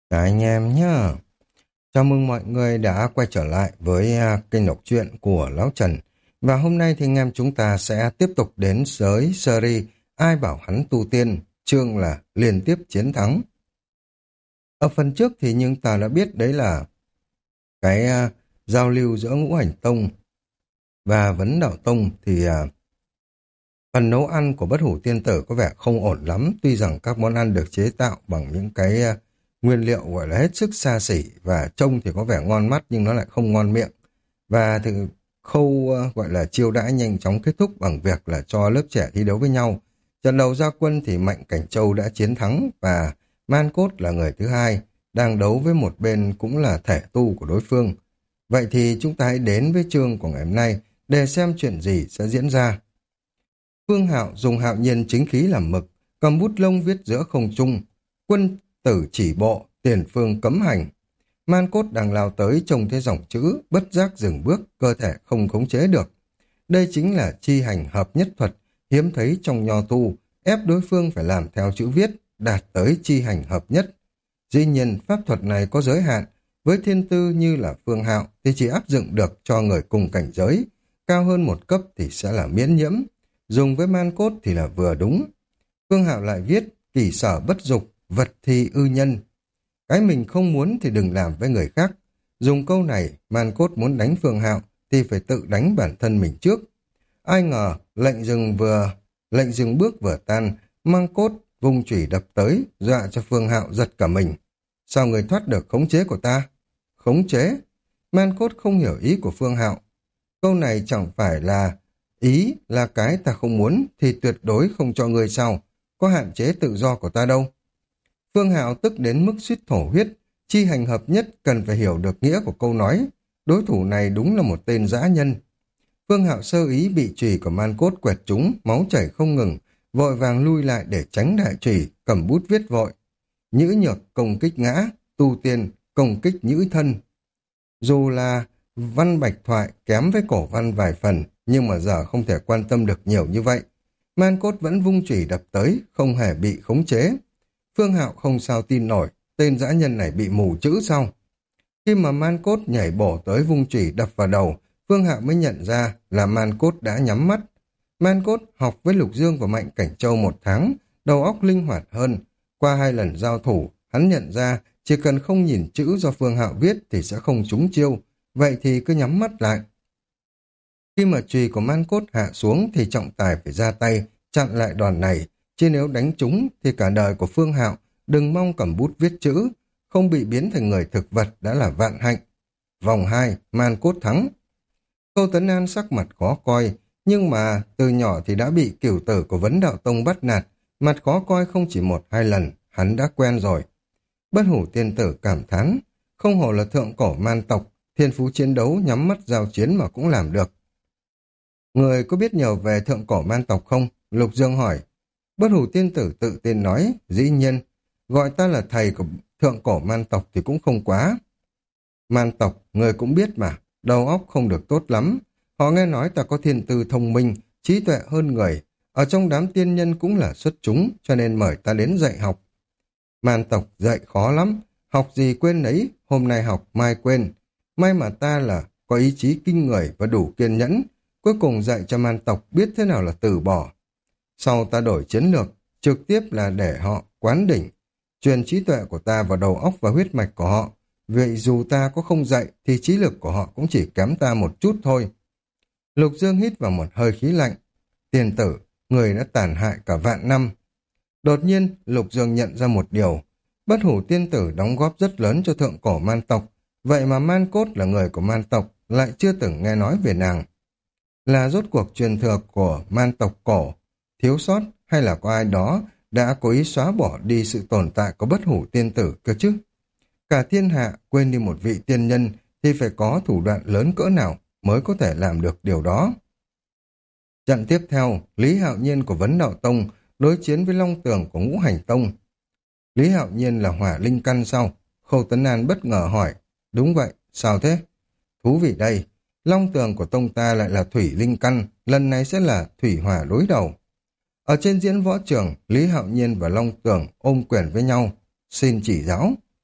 Cả anh em nhá. Chào mừng mọi người đã quay trở lại với kênh đọc truyện của Lão Trần. Và hôm nay thì anh em chúng ta sẽ tiếp tục đến với series Ai bảo hắn tu tiên, chương là liên tiếp chiến thắng. Ở phần trước thì nhưng ta đã biết đấy là cái giao lưu giữa Ngũ Hành Tông và Vấn Đạo Tông thì phần nấu ăn của Bất Hủ Tiên Tử có vẻ không ổn lắm, tuy rằng các món ăn được chế tạo bằng những cái nguyên liệu gọi là hết sức xa xỉ và trông thì có vẻ ngon mắt nhưng nó lại không ngon miệng. Và khâu gọi là chiêu đãi nhanh chóng kết thúc bằng việc là cho lớp trẻ thi đấu với nhau. Trận đầu ra quân thì Mạnh Cảnh Châu đã chiến thắng và Man Cốt là người thứ hai, đang đấu với một bên cũng là thể tu của đối phương. Vậy thì chúng ta hãy đến với chương của ngày hôm nay để xem chuyện gì sẽ diễn ra. Phương Hạo dùng hạo nhiên chính khí làm mực, cầm bút lông viết giữa không trung, quân tử chỉ bộ, tiền phương cấm hành. Man Cốt đang lao tới trông thấy dòng chữ, bất giác dừng bước, cơ thể không khống chế được. Đây chính là chi hành hợp nhất thuật, hiếm thấy trong nho tu, ép đối phương phải làm theo chữ viết, đạt tới chi hành hợp nhất. Dĩ nhiên, pháp thuật này có giới hạn, với thiên tư như là Phương Hạo thì chỉ áp dụng được cho người cùng cảnh giới, cao hơn một cấp thì sẽ là miễn nhiễm, dùng với Man Cốt thì là vừa đúng. Phương Hạo lại viết, kỷ sở bất dục, vật thi ư nhân. Cái mình không muốn thì đừng làm với người khác. Dùng câu này, Man Cốt muốn đánh Phương Hạo thì phải tự đánh bản thân mình trước. Ai ngờ, lệnh dừng bước vừa tan, Man Cốt vung chủy đập tới, dọa cho Phương Hạo giật cả mình. Sao người thoát được khống chế của ta? Khống chế? Man Cốt không hiểu ý của Phương Hạo. Câu này chẳng phải là ý là cái ta không muốn thì tuyệt đối không cho người sao? Có hạn chế tự do của ta đâu. Phương Hạo tức đến mức suýt thổ huyết, chi hành hợp nhất cần phải hiểu được nghĩa của câu nói. Đối thủ này đúng là một tên dã nhân. Phương Hạo sơ ý bị chùy của Man Cốt quẹt trúng, máu chảy không ngừng, vội vàng lui lại để tránh đại chùy, cầm bút viết vội. Nhữ nhược công kích ngã, tu tiên công kích nhữ thân. Dù là văn bạch thoại kém với cổ văn vài phần, nhưng mà giờ không thể quan tâm được nhiều như vậy. Man Cốt vẫn vung chủy đập tới, không hề bị khống chế. Phương Hạo không sao tin nổi, tên dã nhân này bị mù chữ sao? Khi mà Man Cốt nhảy bổ tới vung chủy đập vào đầu, Phương Hạo mới nhận ra là Man Cốt đã nhắm mắt. Man Cốt học với Lục Dương và Mạnh Cảnh Châu 1 tháng, đầu óc linh hoạt hơn. Qua 2 lần giao thủ, hắn nhận ra chỉ cần không nhìn chữ do Phương Hạo viết thì sẽ không trúng chiêu, vậy thì cứ nhắm mắt lại. Khi mà chùy của Man Cốt hạ xuống thì trọng tài phải ra tay, chặn lại đòn này, chứ nếu đánh trúng thì cả đời của Phương Hạo đừng mong cầm bút viết chữ, không bị biến thành người thực vật đã là vạn hạnh. Vòng 2, Man Cốt thắng. Khâu Tấn An sắc mặt khó coi, nhưng mà từ nhỏ thì đã bị cửu tử của Vấn Đạo Tông bắt nạt, mặt khó coi không chỉ 1-2 lần, hắn đã quen rồi. Bất Hủ Tiên Tử cảm thán, không hổ là thượng cổ man tộc, thiên phú chiến đấu nhắm mắt giao chiến mà cũng làm được. Người có biết nhiều về thượng cổ man tộc không? Lục Dương hỏi. Bất Hủ Tiên Tử tự tin nói, dĩ nhiên, gọi ta là thầy của thượng cổ man tộc thì cũng không quá. Man tộc, người cũng biết mà, đầu óc không được tốt lắm. Họ nghe nói ta có thiên tư thông minh, trí tuệ hơn người, ở trong đám tiên nhân cũng là xuất chúng, cho nên mời ta đến dạy học. Man tộc dạy khó lắm, học gì quên nấy, hôm nay học, mai quên. May mà ta là có ý chí kinh người và đủ kiên nhẫn, cuối cùng dạy cho man tộc biết thế nào là từ bỏ. Sau ta đổi chiến lược, trực tiếp là để họ quán đỉnh, truyền trí tuệ của ta vào đầu óc và huyết mạch của họ. Vậy dù ta có không dạy thì trí lực của họ cũng chỉ kém ta một chút thôi. Lục Dương hít vào một hơi khí lạnh. Tiền tử, người đã tàn hại cả vạn năm. Đột nhiên, Lục Dương nhận ra một điều. Bất Hủ Tiên Tử đóng góp rất lớn cho thượng cổ man tộc. Vậy mà Man Cốt là người của man tộc, lại chưa từng nghe nói về nàng. Là rốt cuộc truyền thừa của man tộc cổ, thiếu sót hay là có ai đó đã cố ý xóa bỏ đi sự tồn tại của Bất Hủ Tiên Tử cơ chứ? Cả thiên hạ quên đi một vị tiên nhân thì phải có thủ đoạn lớn cỡ nào mới có thể làm được điều đó. Trận tiếp theo, Lý Hạo Nhiên của Vấn Đạo Tông đối chiến với Long Tường của Ngũ Hành Tông. Lý Hạo Nhiên là hỏa linh căn sao? Khâu Tấn An bất ngờ hỏi. Đúng vậy, sao thế? Thú vị đây, Long Tường của tông ta lại là thủy linh căn, lần này sẽ là thủy hỏa đối đầu. Ở trên diễn võ trường, Lý Hạo Nhiên và Long Tường ôm quyền với nhau. Xin chỉ giáo.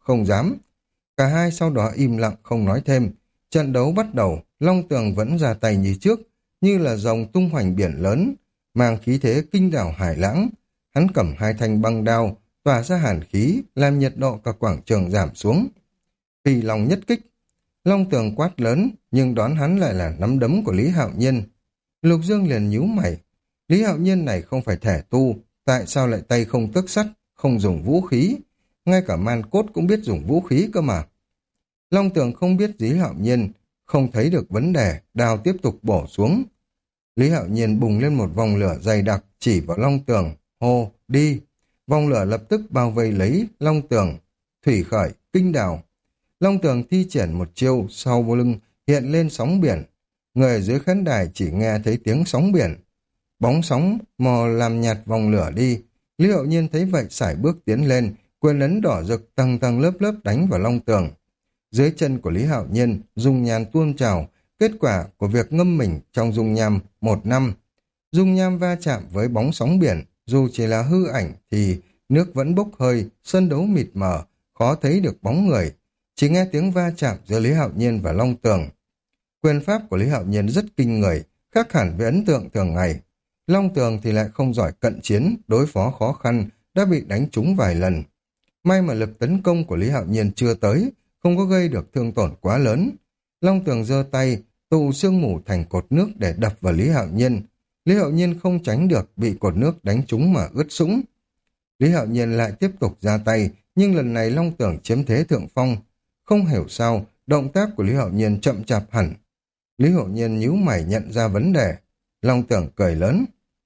không dám. Cả hai sau đó im lặng không nói thêm. Trận đấu bắt đầu, Long Tường vẫn ra tay như trước, như là dòng tung hoành biển lớn, mang khí thế kinh đảo hải lãng. Hắn cầm hai thanh băng đao, tỏa ra hàn khí, làm nhiệt độ cả quảng trường giảm xuống. Phi Long nhất kích, Long Tường quát lớn, nhưng đón hắn lại là nắm đấm của Lý Hạo Nhiên. Lục Dương liền nhíu mày. Lý Hạo Nhiên này không phải thể tu, tại sao lại tay không tấc sắt, không dùng vũ khí? Ngay cả man cốt cũng biết dùng vũ khí cơ mà. Long Tường không biết Lý Hạo Nhiên, không thấy được vấn đề, đao tiếp tục bổ xuống. Lý Hạo Nhiên bùng lên một vòng lửa dày đặc, chỉ vào Long Tường, hô, đi. Vòng lửa lập tức bao vây lấy Long Tường, thủy khởi, kinh đào. Long Tường thi triển một chiêu, sau vô lưng hiện lên sóng biển. Người ở dưới khán đài chỉ nghe thấy tiếng sóng biển. Bóng sóng mò làm nhạt vòng lửa đi. Lý Hạo Nhiên thấy vậy sải bước tiến lên, quyền ấn đỏ rực tầng tầng lớp lớp đánh vào Long Tường. Dưới chân của Lý Hạo Nhiên, dung nham tuôn trào, kết quả của việc ngâm mình trong dung nham 1 năm. Dung nham va chạm với bóng sóng biển, dù chỉ là hư ảnh thì nước vẫn bốc hơi, sân đấu mịt mờ, khó thấy được bóng người. Chỉ nghe tiếng va chạm giữa Lý Hạo Nhiên và Long Tường. Quyền pháp của Lý Hạo Nhiên rất kinh người, khác hẳn với ấn tượng thường ngày. Long Tường thì lại không giỏi cận chiến, đối phó khó khăn, đã bị đánh trúng vài lần. May mà lực tấn công của Lý Hạo Nhiên chưa tới, không có gây được thương tổn quá lớn. Long Tường giơ tay, tụ sương mù thành cột nước để đập vào Lý Hạo Nhiên. Lý Hạo Nhiên không tránh được, bị cột nước đánh trúng mà ướt sũng. Lý Hạo Nhiên lại tiếp tục ra tay, nhưng lần này Long Tường chiếm thế thượng phong. Không hiểu sao, động tác của Lý Hạo Nhiên chậm chạp hẳn. Lý Hạo Nhiên nhíu mày nhận ra vấn đề. Long Tường cười lớn.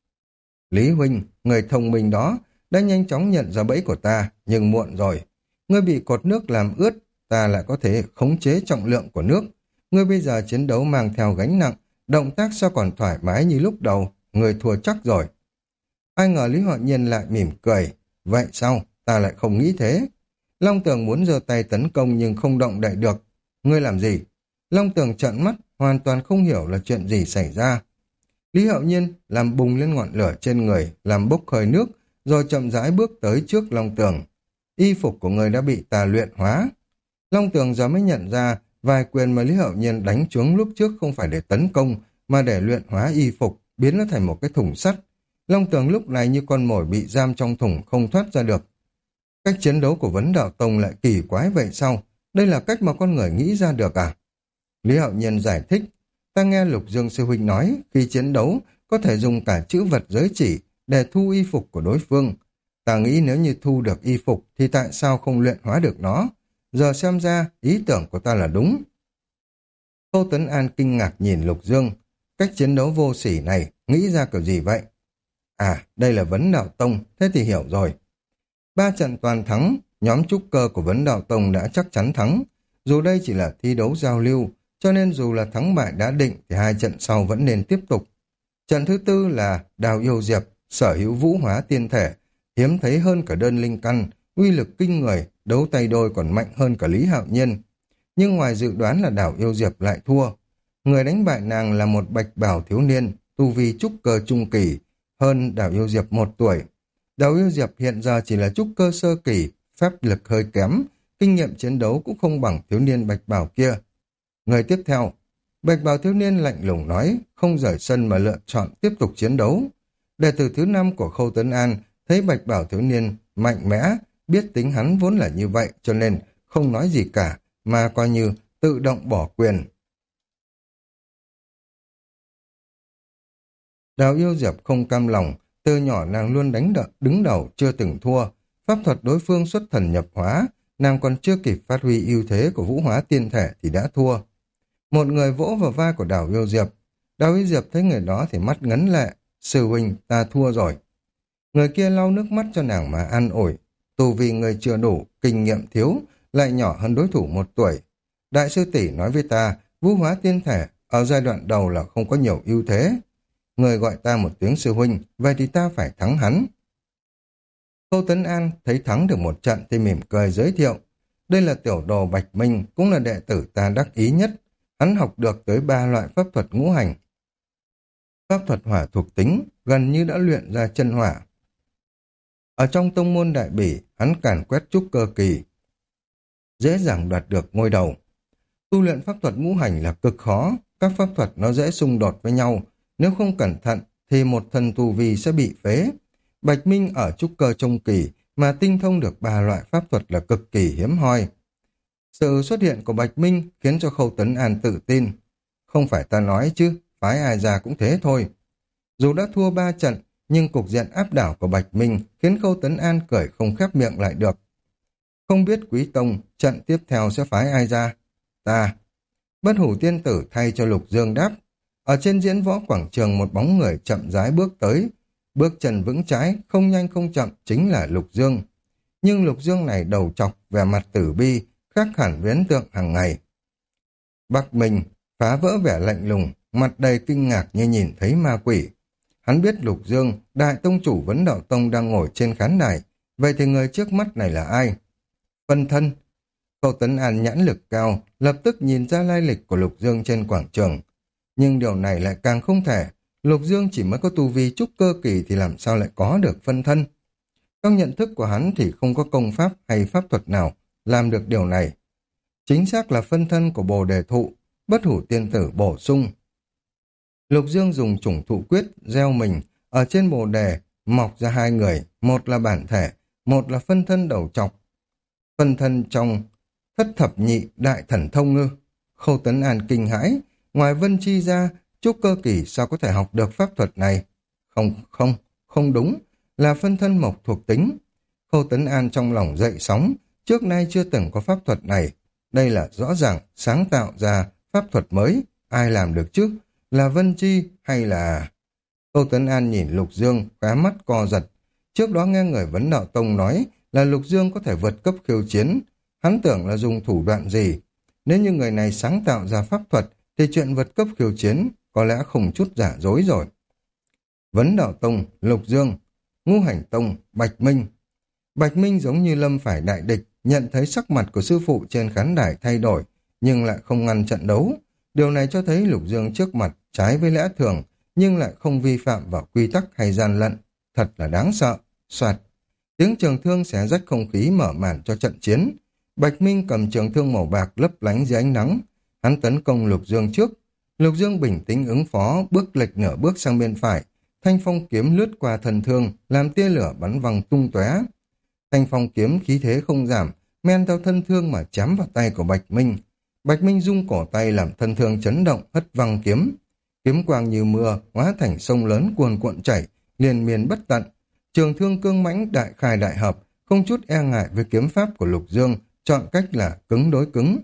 Lý huynh, người thông minh đó, đã nhanh chóng nhận ra bẫy của ta, nhưng muộn rồi. Ngươi bị cột nước làm ướt, ta lại có thể khống chế trọng lượng của nước. Ngươi bây giờ chiến đấu mang theo gánh nặng, động tác sao còn thoải mái như lúc đầu, ngươi thua chắc rồi. Ai ngờ Lý Hạo Nhiên lại mỉm cười. Vậy sao, ta lại không nghĩ thế. Long Tường muốn giơ tay tấn công nhưng không động đậy được. Ngươi làm gì? Long Tường trợn mắt, hoàn toàn không hiểu là chuyện gì xảy ra. Lý Hạo Nhiên làm bùng lên ngọn lửa trên người, làm bốc hơi nước, rồi chậm rãi bước tới trước Long Tường. Y phục của người đã bị tà luyện hóa. Long Tường giờ mới nhận ra vài quyền mà Lý Hạo Nhiên đánh trúng lúc trước không phải để tấn công, mà để luyện hóa y phục, biến nó thành một cái thùng sắt. Long Tường lúc này như con mồi bị giam trong thùng không thoát ra được. Cách chiến đấu của Vấn Đạo Tông lại kỳ quái vậy sao? Đây là cách mà con người nghĩ ra được à? Lý Hạo Nhiên giải thích. Ta nghe Lục Dương sư huynh nói, khi chiến đấu có thể dùng cả chữ vật giới chỉ để thu y phục của đối phương. Ta nghĩ nếu như thu được y phục thì tại sao không luyện hóa được nó? Giờ xem ra ý tưởng của ta là đúng. Khâu Tuấn An kinh ngạc nhìn Lục Dương. Cách chiến đấu vô sỉ này nghĩ ra kiểu gì vậy? À, đây là Vấn Đạo Tông, thế thì hiểu rồi. 3 trận toàn thắng, nhóm trúc cơ của Vấn Đạo Tông đã chắc chắn thắng. Dù đây chỉ là thi đấu giao lưu, cho nên dù là thắng bại đã định thì 2 trận sau vẫn nên tiếp tục. Trận thứ tư là Đào Yêu Diệp, sở hữu vũ hóa tiên thể, hiếm thấy hơn cả đơn linh căn, uy lực kinh người, đấu tay đôi còn mạnh hơn cả Lý Hạo Nhiên. Nhưng ngoài dự đoán là Đào Yêu Diệp lại thua. Người đánh bại nàng là một bạch bào thiếu niên, tu vi trúc cơ trung kỳ, hơn Đào Yêu Diệp 1 tuổi. Đào Yêu Diệp hiện giờ chỉ là trúc cơ sơ kỳ, phép lực hơi kém, kinh nghiệm chiến đấu cũng không bằng thiếu niên bạch bào kia. Người tiếp theo, bạch bào thiếu niên lạnh lùng nói, không rời sân mà lựa chọn tiếp tục chiến đấu. Đệ tử thứ 5 của Khâu Tuấn An thấy bạch bào thiếu niên mạnh mẽ, biết tính hắn vốn là như vậy cho nên không nói gì cả, mà coi như tự động bỏ quyền. Đào Yêu Diệp không cam lòng, từ nhỏ nàng luôn đứng đầu chưa từng thua, pháp thuật đối phương xuất thần nhập hóa, nàng còn chưa kịp phát huy ưu thế của vũ hóa tiên thể thì đã thua. Một người vỗ vào vai của Đào Yêu Diệp. Đào Yêu Diệp thấy người đó thì mắt ngấn lệ. Sư huynh, ta thua rồi. Người kia lau nước mắt cho nàng mà an ủi. Tu vì người chưa đủ, kinh nghiệm thiếu, lại nhỏ hơn đối thủ 1 tuổi. Đại sư tỷ nói với ta, vũ hóa tiên thể ở giai đoạn đầu là không có nhiều ưu thế. Người gọi ta một tiếng sư huynh, vậy thì ta phải thắng hắn. Khâu Tấn An thấy thắng được 1 trận thì mỉm cười giới thiệu. Đây là tiểu đồ Bạch Minh, cũng là đệ tử ta đắc ý nhất. Hắn học được tới 3 loại pháp thuật ngũ hành. Pháp thuật hỏa thuộc tính, gần như đã luyện ra chân hỏa. Ở trong tông môn Đại Bỉ, hắn càn quét trúc cơ kỳ. dễ dàng đoạt được ngôi đầu. Tu luyện pháp thuật ngũ hành là cực khó, các pháp thuật nó dễ xung đột với nhau, nếu không cẩn thận thì một thần tu vi sẽ bị phế. Bạch Minh ở trúc cơ trung kỳ mà tinh thông được ba loại pháp thuật là cực kỳ hiếm hoi. Sự xuất hiện của Bạch Minh khiến cho Khâu Tuấn An tự tin. Không phải ta nói chứ, phái ai ra cũng thế thôi. Dù đã thua 3 trận, nhưng cục diện áp đảo của Bạch Minh khiến Khâu Tuấn An cười không khép miệng lại được. Không biết Quý Tông, trận tiếp theo sẽ phái ai ra? Ta. Bất Hủ Tiên Tử thay cho Lục Dương đáp. Ở trên diễn võ quảng trường một bóng người chậm rãi bước tới. Bước chân vững chãi, không nhanh không chậm chính là Lục Dương. Nhưng Lục Dương này đầu trọc, vẻ mặt tử bi, khác hẳn với ấn tượng hàng ngày. Bắc Minh phá vỡ vẻ lạnh lùng, mặt đầy kinh ngạc như nhìn thấy ma quỷ. Hắn biết Lục Dương, đại tông chủ Vấn Đạo Tông đang ngồi trên khán đài, vậy thì người trước mắt này là ai? Phân thân. Khâu Tấn An nhãn lực cao, lập tức nhìn ra lai lịch của Lục Dương trên quảng trường. Nhưng điều này lại càng không thể, Lục Dương chỉ mới có tu vi trúc cơ kỳ thì làm sao lại có được phân thân? Trong nhận thức của hắn thì không có công pháp hay pháp thuật nào làm được điều này. Chính xác là phân thân của Bồ Đề Thụ, Bất Hủ Tiên Tử bổ sung. Lục Dương dùng chủng thụ quyết gieo mình, ở trên Bồ Đề mọc ra hai người, một là bản thể, một là phân thân đầu trọc. Phân thân trong Thất Thập Nhị Đại Thần Thông ư? Khâu Tấn An kinh hãi, ngoài Vân Chi ra, trúc cơ kỳ sao có thể học được pháp thuật này? Không đúng, là phân thân mộc thuộc tính. Khâu Tấn An trong lòng dậy sóng, trước nay chưa từng có pháp thuật này. Đây là rõ ràng sáng tạo ra pháp thuật mới, ai làm được chứ? Là Vân Chi hay là... Khâu Tấn An nhìn Lục Dương, khóe mắt co giật. Trước đó nghe người Vấn Đạo Tông nói là Lục Dương có thể vượt cấp khiêu chiến. Hắn tưởng là dùng thủ đoạn gì. Nếu như người này sáng tạo ra pháp thuật thì chuyện vượt cấp khiêu chiến có lẽ không chút giả dối rồi. Vấn Đạo Tông, Lục Dương, Ngũ Hành Tông, Bạch Minh. Bạch Minh giống như lâm phải đại địch, nhận thấy sắc mặt của sư phụ trên khán đài thay đổi, nhưng lại không ngăn trận đấu. Điều này cho thấy Lục Dương trước mặt trái với lẽ thường, nhưng lại không vi phạm vào quy tắc hay gian lận. Thật là đáng sợ. Soạt. Tiếng trường thương xé rách không khí mở màn cho trận chiến. Bạch Minh cầm trường thương màu bạc lấp lánh dưới ánh nắng. Hắn tấn công Lục Dương trước. Lục Dương bình tĩnh ứng phó, bước lệch nửa bước sang bên phải. Thanh phong kiếm lướt qua thân thương, làm tia lửa bắn văng tung tóe. Thanh phong kiếm khí thế không giảm, men theo thân thương mà chém vào tay của Bạch Minh. Bạch Minh rung cổ tay làm thân thương chấn động, hất văng kiếm. Kiếm quang như mưa, hóa thành sông lớn cuồn cuộn chảy, liên miên bất tận. Trường thương cương mãnh đại khai đại hợp, không chút e ngại với kiếm pháp của Lục Dương, chọn cách là cứng đối cứng.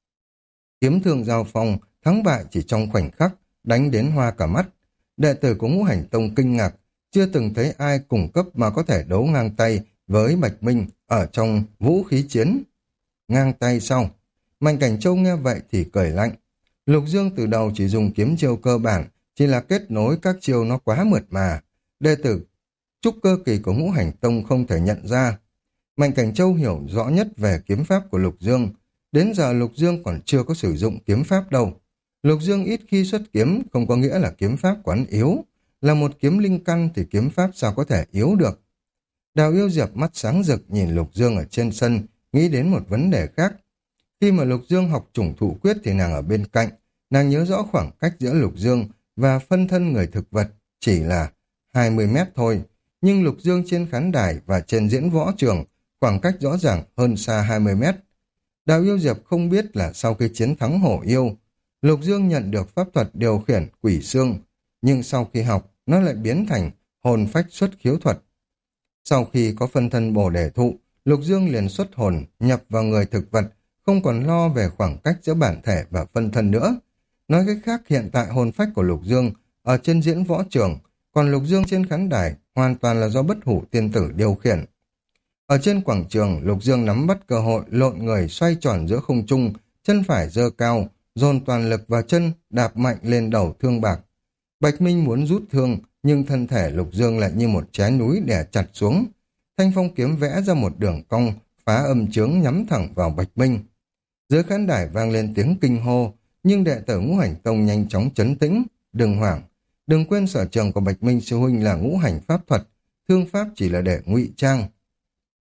Kiếm thương giao phong, thắng bại chỉ trong khoảnh khắc, đánh đến hoa cả mắt. Đệ tử của Ngũ Hành Tông kinh ngạc, chưa từng thấy ai cùng cấp mà có thể đấu ngang tay với Bạch Minh ở trong vũ khí chiến. Ngang tay sau. Mạnh Cảnh Châu nghe vậy thì cười lạnh. Lục Dương từ đầu chỉ dùng kiếm chiêu cơ bản, chỉ là kết nối các chiêu nó quá mượt mà. Đệ tử trúc cơ kỳ của Ngũ Hành Tông không thể nhận ra. Mạnh Cảnh Châu hiểu rõ nhất về kiếm pháp của Lục Dương. Đến giờ Lục Dương còn chưa có sử dụng kiếm pháp đâu. Lục Dương ít khi xuất kiếm không có nghĩa là kiếm pháp của hắn yếu. Là một kiếm linh căn thì kiếm pháp sao có thể yếu được. Đào Yêu Diệp mắt sáng rực nhìn Lục Dương ở trên sân, nghĩ đến một vấn đề khác. Khi mà Lục Dương học chủng thụ quyết thì nàng ở bên cạnh, nàng nhớ rõ khoảng cách giữa Lục Dương và phân thân người thực vật chỉ là 20 mét thôi. Nhưng Lục Dương trên khán đài và trên diễn võ trường, khoảng cách rõ ràng hơn xa 20 mét. Đào Yêu Diệp không biết là sau khi chiến thắng Hổ Yêu, Lục Dương nhận được pháp thuật điều khiển quỷ xương, nhưng sau khi học, nó lại biến thành hồn phách xuất khiếu thuật. Sau khi có phân thân Bồ Đề Thụ, Lục Dương liền xuất hồn, nhập vào người thực vật, không còn lo về khoảng cách giữa bản thể và phân thân nữa. Nói cách khác, hiện tại hồn phách của Lục Dương ở trên diễn võ trường, còn Lục Dương trên khán đài hoàn toàn là do Bất Hủ Tiên Tử điều khiển. Ở trên quảng trường, Lục Dương nắm bắt cơ hội lộn người xoay tròn giữa không trung, chân phải giơ cao, dồn toàn lực vào chân, đạp mạnh lên đầu thương bạc. Bạch Minh muốn rút thương, nhưng thân thể Lục Dương lại như một trái núi đè chặt xuống. Thanh phong kiếm vẽ ra một đường cong, phá âm chướng nhắm thẳng vào Bạch Minh. Dưới khán đài vang lên tiếng kinh hô, nhưng đệ tử Ngũ Hành Tông nhanh chóng trấn tĩnh. Đừng hoảng, đừng quên sở trường của Bạch Minh sư huynh là ngũ hành pháp thuật, thương pháp chỉ là để ngụy trang.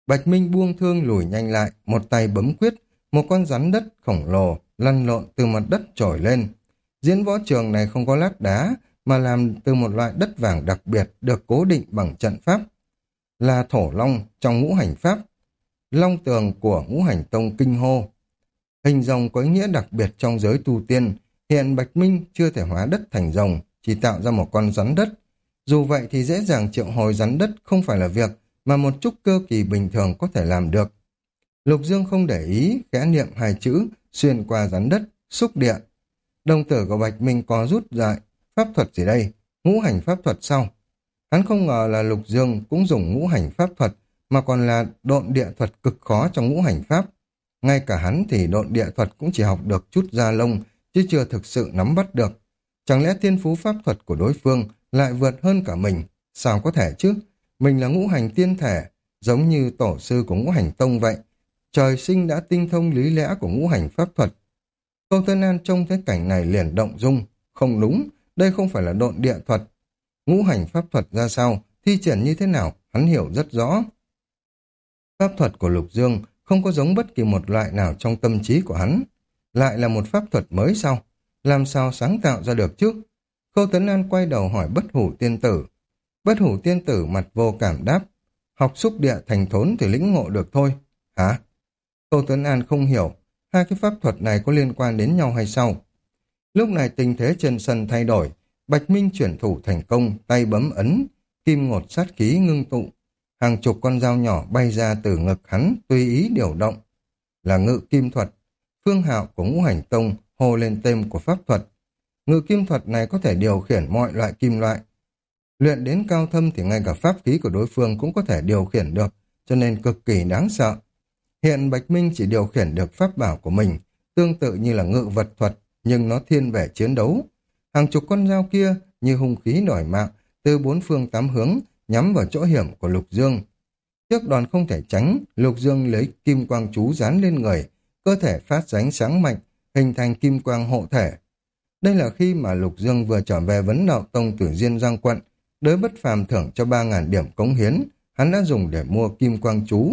Bạch Minh buông thương lùi nhanh lại, một tay bấm quyết, một con rắn đất khổng lồ lăn lộn từ mặt đất trồi lên. Diễn võ trường này không có lát đá, mà làm từ một loại đất vàng đặc biệt được cố định bằng trận pháp. Là thổ long trong ngũ hành pháp, long tường của ngũ hành tông kinh hô. Hình rồng có ý nghĩa đặc biệt trong giới tu tiên, hiện Bạch Minh chưa thể hóa đất thành rồng, chỉ tạo ra một con rắn đất. Dù vậy thì dễ dàng triệu hồi rắn đất không phải là việc mà một chút cơ kỳ bình thường có thể làm được. Lục Dương không để ý, khẽ niệm hai chữ, xuyên qua rắn đất, xúc địa. Đồng tử của Bạch Minh co rút lại, pháp thuật gì đây? Ngũ hành pháp thuật sau. Hắn không ngờ là Lục Dương cũng dùng ngũ hành pháp thuật, mà còn là độn địa thuật cực khó trong ngũ hành pháp. Ngay cả hắn thì độn địa thuật cũng chỉ học được chút da lông, chứ chưa thực sự nắm bắt được. Chẳng lẽ thiên phú pháp thuật của đối phương lại vượt hơn cả mình? Sao có thể chứ? Mình là ngũ hành tiên thể, giống như tổ sư của ngũ hành tông vậy. Trời sinh đã tinh thông lý lẽ của ngũ hành pháp thuật. Câu Tân An trông thấy cảnh này liền động dung. Không đúng, đây không phải là độn địa thuật. Ngũ hành pháp thuật ra sao, thi triển như thế nào, hắn hiểu rất rõ. Pháp thuật của Lục Dương không có giống bất kỳ một loại nào trong tâm trí của hắn. Lại là một pháp thuật mới sao? Làm sao sáng tạo ra được chứ? Khâu Tấn An quay đầu hỏi Bất Hủ Tiên Tử. Bất Hủ Tiên Tử mặt vô cảm đáp. Học xúc địa thành thốn thì lĩnh ngộ được thôi. Hả? Khâu Tấn An không hiểu. Hai cái pháp thuật này có liên quan đến nhau hay sao? Lúc này tình thế trên sân thay đổi. Bạch Minh chuyển thủ thành công, tay bấm ấn. Kim ngột sát khí ngưng tụ. Hàng chục con dao nhỏ bay ra từ ngực hắn, tùy ý điều động. Là ngự kim thuật. Phương Hạo của ngũ hành tông hô lên tên của pháp thuật. Ngự kim thuật này có thể điều khiển mọi loại kim loại. Luyện đến cao thâm thì ngay cả pháp khí của đối phương cũng có thể điều khiển được, cho nên cực kỳ đáng sợ. Hiện Bạch Minh chỉ điều khiển được pháp bảo của mình, tương tự như là ngự vật thuật, nhưng nó thiên về chiến đấu. Hàng chục con dao kia như hung khí đòi mạng, từ bốn phương tám hướng, nhắm vào chỗ hiểm của Lục Dương. Trước đòn không thể tránh, Lục Dương lấy kim quang chú dán lên người, cơ thể phát ra ánh sáng mạnh, hình thành kim quang hộ thể. Đây là khi mà Lục Dương vừa trở về Vấn Đạo Tông từ Diên Giang quận, Đới Bất Phàm thưởng cho 3.000 điểm cống hiến, hắn đã dùng để mua kim quang chú.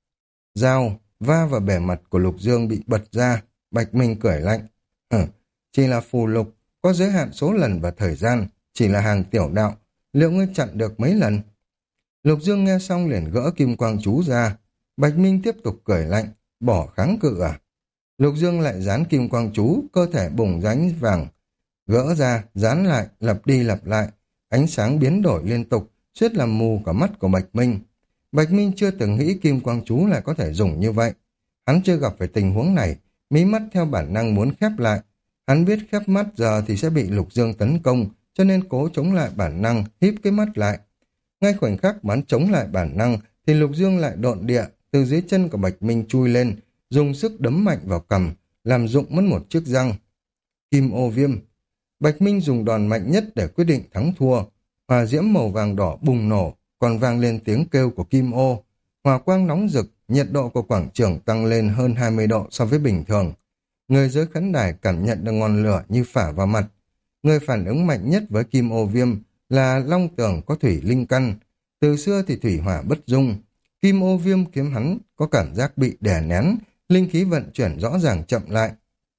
Dao va vào bề mặt của Lục Dương bị bật ra, Bạch Minh cười lạnh. Chỉ là phù lục, có giới hạn số lần và thời gian, chỉ là hàng tiểu đạo, liệu ngươi chặn được mấy lần? Lục Dương nghe xong liền gỡ kim quang chú ra, Bạch Minh tiếp tục cười lạnh, bỏ kháng cự à? Lục Dương lại dán kim quang chú, cơ thể bùng ra ánh vàng, gỡ ra, dán lại, lặp đi lặp lại, ánh sáng biến đổi liên tục, suýt làm mù cả mắt của Bạch Minh. Bạch Minh chưa từng nghĩ kim quang chú lại có thể dùng như vậy. Hắn chưa gặp phải tình huống này, mí mắt theo bản năng muốn khép lại. Hắn biết khép mắt giờ thì sẽ bị Lục Dương tấn công, cho nên cố chống lại bản năng, híp cái mắt lại. Ngay khoảnh khắc bắn chống lại bản năng, thì Lục Dương lại độn địa, từ dưới chân của Bạch Minh chui lên, dùng sức đấm mạnh vào cằm, làm rụng mất một chiếc răng. Kim ô viêm. Bạch Minh dùng đòn mạnh nhất để quyết định thắng thua. Hỏa diễm màu vàng đỏ bùng nổ, còn vang lên tiếng kêu của kim ô. Hỏa quang nóng rực, nhiệt độ của quảng trường tăng lên hơn 20 độ so với bình thường. Người dưới khán đài cảm nhận được ngọn lửa như phả vào mặt. Người phản ứng mạnh nhất với kim ô viêm là long tường có thủy linh căn. Từ xưa thì thủy hỏa bất dung. Kim ô viêm kiếm hắn có cảm giác bị đè nén, linh khí vận chuyển rõ ràng chậm lại.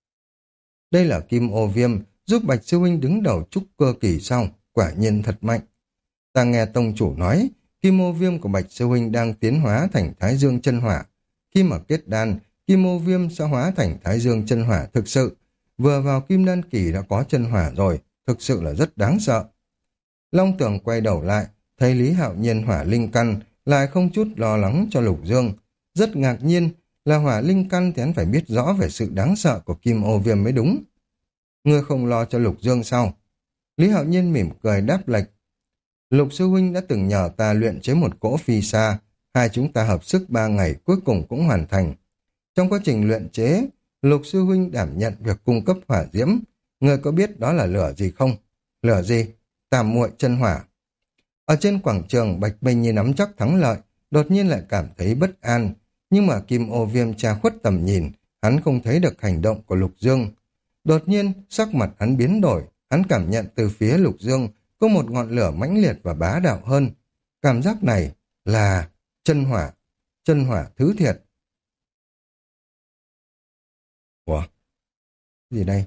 Đây là kim ô viêm, giúp Bạch Sư Huynh đứng đầu trúc cơ kỳ sau, quả nhiên thật mạnh. Ta nghe tông chủ nói, kim ô viêm của Bạch Sư Huynh đang tiến hóa thành Thái Dương chân hỏa. Khi mà kết đan, kim ô viêm sẽ hóa thành Thái Dương chân hỏa thực sự. Vừa vào kim đan kỳ đã có chân hỏa rồi, thực sự là rất đáng sợ. Long Tường quay đầu lại, thấy Lý Hạo Nhiên hỏa linh căn, lại không chút lo lắng cho Lục Dương. Rất ngạc nhiên là hỏa linh căn thì hắn phải biết rõ về sự đáng sợ của kim ô viêm mới đúng. Ngươi không lo cho Lục Dương sao? Lý Hạo Nhiên mỉm cười đáp lệch. Lục Sư Huynh đã từng nhờ ta luyện chế một cỗ phi sa, hai chúng ta hợp sức 3 ngày cuối cùng cũng hoàn thành. Trong quá trình luyện chế, Lục Sư Huynh đảm nhận việc cung cấp hỏa diễm. Ngươi có biết đó là lửa gì không? Lửa gì? Tam muội chân hỏa. Ở trên quảng trường, Bạch Minh như nắm chắc thắng lợi, đột nhiên lại cảm thấy bất an. Nhưng mà kim ô viêm tra khuất tầm nhìn, hắn không thấy được hành động của Lục Dương. Đột nhiên, sắc mặt hắn biến đổi, hắn cảm nhận từ phía Lục Dương có một ngọn lửa mãnh liệt và bá đạo hơn. Cảm giác này là chân hỏa. chân hỏa thứ thiệt. Ủa? Gì đây?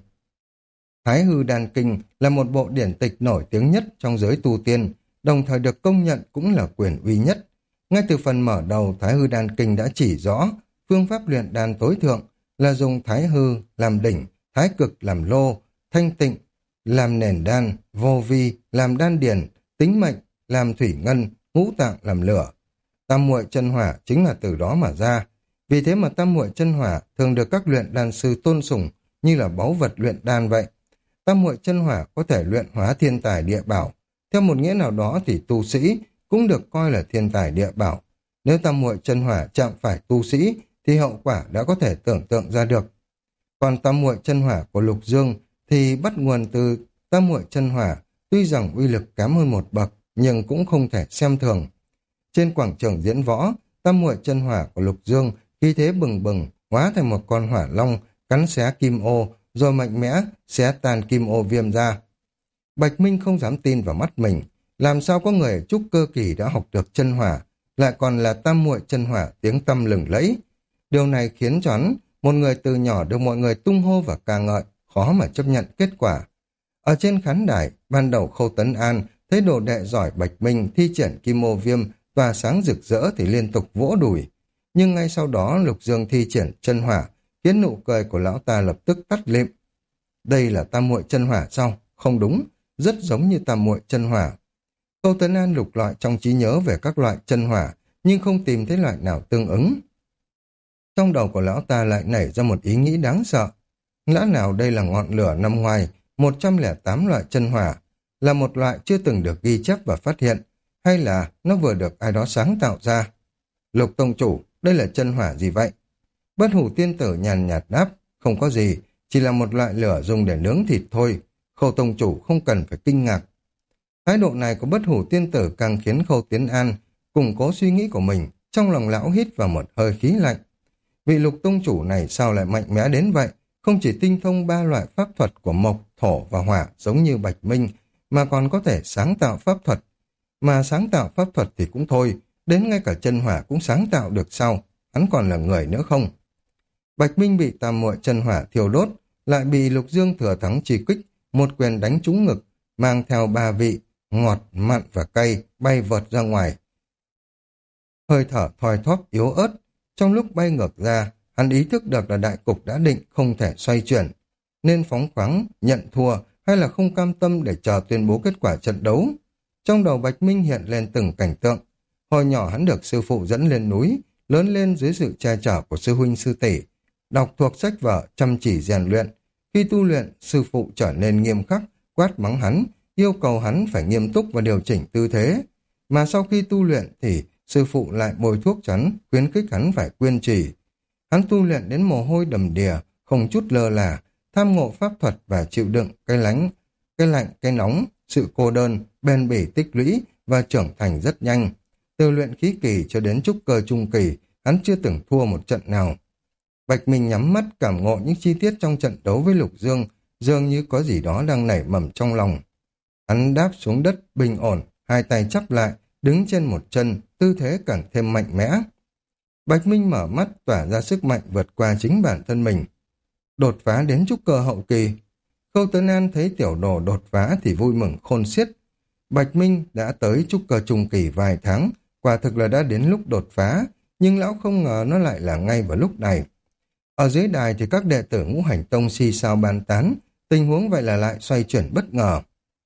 Thái Hư Đan Kinh là một bộ điển tịch nổi tiếng nhất trong giới tu tiên, đồng thời được công nhận cũng là quyền uy nhất. Ngay từ phần mở đầu, Thái Hư Đan Kinh đã chỉ rõ phương pháp luyện đan tối thượng là dùng Thái Hư làm đỉnh, Thái Cực làm lô, Thanh Tịnh làm nền đan, Vô Vi làm đan điền, Tính Mệnh làm thủy ngân, Ngũ Tạng làm lửa. Tam muội chân hỏa chính là từ đó mà ra. Vì thế mà tam muội chân hỏa thường được các luyện đan sư tôn sùng như là báu vật luyện đan vậy. Tam muội chân hỏa có thể luyện hóa thiên tài địa bảo. Theo một nghĩa nào đó thì tu sĩ cũng được coi là thiên tài địa bảo. Nếu tam muội chân hỏa chạm phải tu sĩ thì hậu quả đã có thể tưởng tượng ra được. Còn tam muội chân hỏa của Lục Dương thì bắt nguồn từ tam muội chân hỏa, tuy rằng uy lực kém hơn một bậc nhưng cũng không thể xem thường. Trên quảng trường diễn võ, tam muội chân hỏa của Lục Dương khí thế bừng bừng hóa thành một con hỏa long cắn xé kim ô rồi mạnh mẽ xé tan kim ô viêm ra. Bạch Minh không dám tin vào mắt mình, làm sao có người ở trúc cơ kỳ đã học được chân hỏa, lại còn là tam muội chân hỏa tiếng tăm lừng lẫy. Điều này khiến cho hắn, một người từ nhỏ được mọi người tung hô và ca ngợi, khó mà chấp nhận kết quả. Ở trên khán đài, ban đầu Khâu Tấn An thấy đồ đệ giỏi Bạch Minh thi triển kim ô viêm tỏa sáng rực rỡ thì liên tục vỗ đùi. Nhưng ngay sau đó Lục Dương thi triển chân hỏa, khiến nụ cười của lão ta lập tức tắt lịm. Đây là tam muội chân hỏa sao? Không đúng, rất giống như tam muội chân hỏa. Khâu Tấn An lục lọi trong trí nhớ về các loại chân hỏa, nhưng không tìm thấy loại nào tương ứng. Trong đầu của lão ta lại nảy ra một ý nghĩ đáng sợ. Lẽ nào đây là ngọn lửa năm ngoài, 108 loại chân hỏa, là một loại chưa từng được ghi chép và phát hiện, hay là nó vừa được ai đó sáng tạo ra? Lục tông chủ, đây là chân hỏa gì vậy? Bất Hủ tiên tử nhàn nhạt đáp, không có gì, chỉ là một loại lửa dùng để nướng thịt thôi. Khâu tông chủ không cần phải kinh ngạc. Thái độ này của Bất Hủ tiên tử càng khiến Khâu Tiến An củng cố suy nghĩ của mình, trong lòng lão hít vào một hơi khí lạnh. Vị Lục tông chủ này sao lại mạnh mẽ đến vậy? Không chỉ tinh thông 3 loại pháp thuật của mộc, thổ và hỏa giống như Bạch Minh, mà còn có thể sáng tạo pháp thuật. Mà sáng tạo pháp thuật thì cũng thôi, đến ngay cả chân hỏa cũng sáng tạo được sao? Hắn còn là người nữa không? Bạch Minh bị tam muội chân hỏa thiêu đốt, lại bị Lục Dương thừa thắng truy kích, một quyền đánh trúng ngực, mang theo 3 vị, ngọt, mặn và cay, bay vọt ra ngoài. Hơi thở thoi thóp yếu ớt, trong lúc bay ngược ra, hắn ý thức được là đại cục đã định không thể xoay chuyển, nên phóng khoáng, nhận thua hay là không cam tâm để chờ tuyên bố kết quả trận đấu. Trong đầu Bạch Minh hiện lên từng cảnh tượng. Hồi nhỏ hắn được sư phụ dẫn lên núi, lớn lên dưới sự che chở của sư huynh sư tỷ, đọc thuộc sách vở, chăm chỉ rèn luyện. Khi tu luyện, sư phụ trở nên nghiêm khắc, quát mắng hắn, yêu cầu hắn phải nghiêm túc và điều chỉnh tư thế. Mà sau khi tu luyện thì sư phụ lại bôi thuốc cho hắn, khuyến khích hắn phải kiên trì. Hắn tu luyện đến mồ hôi đầm đìa, không chút lơ là, tham ngộ pháp thuật và chịu đựng cái lạnh, cái nóng, sự cô đơn, bền bỉ tích lũy và trưởng thành rất nhanh. Từ luyện khí kỳ cho đến trúc cơ trung kỳ, hắn chưa từng thua một trận nào. Bạch Minh nhắm mắt cảm ngộ những chi tiết trong trận đấu với Lục Dương, dường như có gì đó đang nảy mầm trong lòng. Hắn đáp xuống đất bình ổn, hai tay chắp lại, đứng trên một chân, tư thế càng thêm mạnh mẽ. Bạch Minh mở mắt tỏa ra sức mạnh vượt qua chính bản thân mình. Đột phá đến trúc cơ hậu kỳ. Khâu Tấn An thấy tiểu đồ đột phá thì vui mừng khôn xiết. Bạch Minh đã tới trúc cơ trung kỳ vài tháng, quả thực là đã đến lúc đột phá, nhưng lão không ngờ nó lại là ngay vào lúc này. Ở dưới đài thì các đệ tử Ngũ Hành Tông xì xào bàn tán, tình huống vậy là lại xoay chuyển bất ngờ.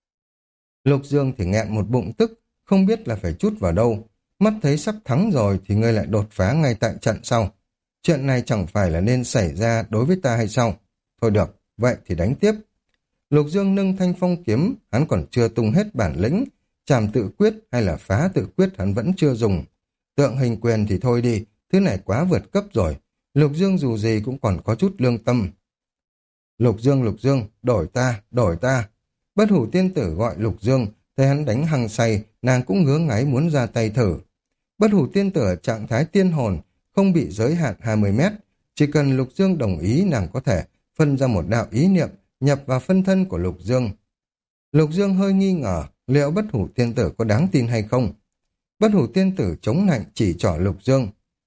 Lục Dương thì nghẹn một bụng tức, không biết là phải trút vào đâu. Mắt thấy sắp thắng rồi thì ngươi lại đột phá ngay tại trận sau. Chuyện này chẳng phải là nên xảy ra đối với ta hay sao? Thôi được, vậy thì đánh tiếp. Lục Dương nâng thanh phong kiếm, hắn còn chưa tung hết bản lĩnh. Trảm tự quyết hay là phá tự quyết hắn vẫn chưa dùng. Tượng hình quyền thì thôi đi, thứ này quá vượt cấp rồi. Lục Dương dù gì cũng còn có chút lương tâm. Lục Dương, đổi ta. Bất Hủ tiên tử gọi Lục Dương, thấy hắn đánh hăng say, nàng cũng ngứa ngáy muốn ra tay thử. Bất Hủ tiên tử ở trạng thái tiên hồn, không bị giới hạn 20 mét. Chỉ cần Lục Dương đồng ý nàng có thể phân ra một đạo ý niệm, nhập vào phân thân của Lục Dương. Lục Dương hơi nghi ngờ, liệu Bất Hủ tiên tử có đáng tin hay không? Bất Hủ tiên tử chống nạnh chỉ trỏ Lục Dương.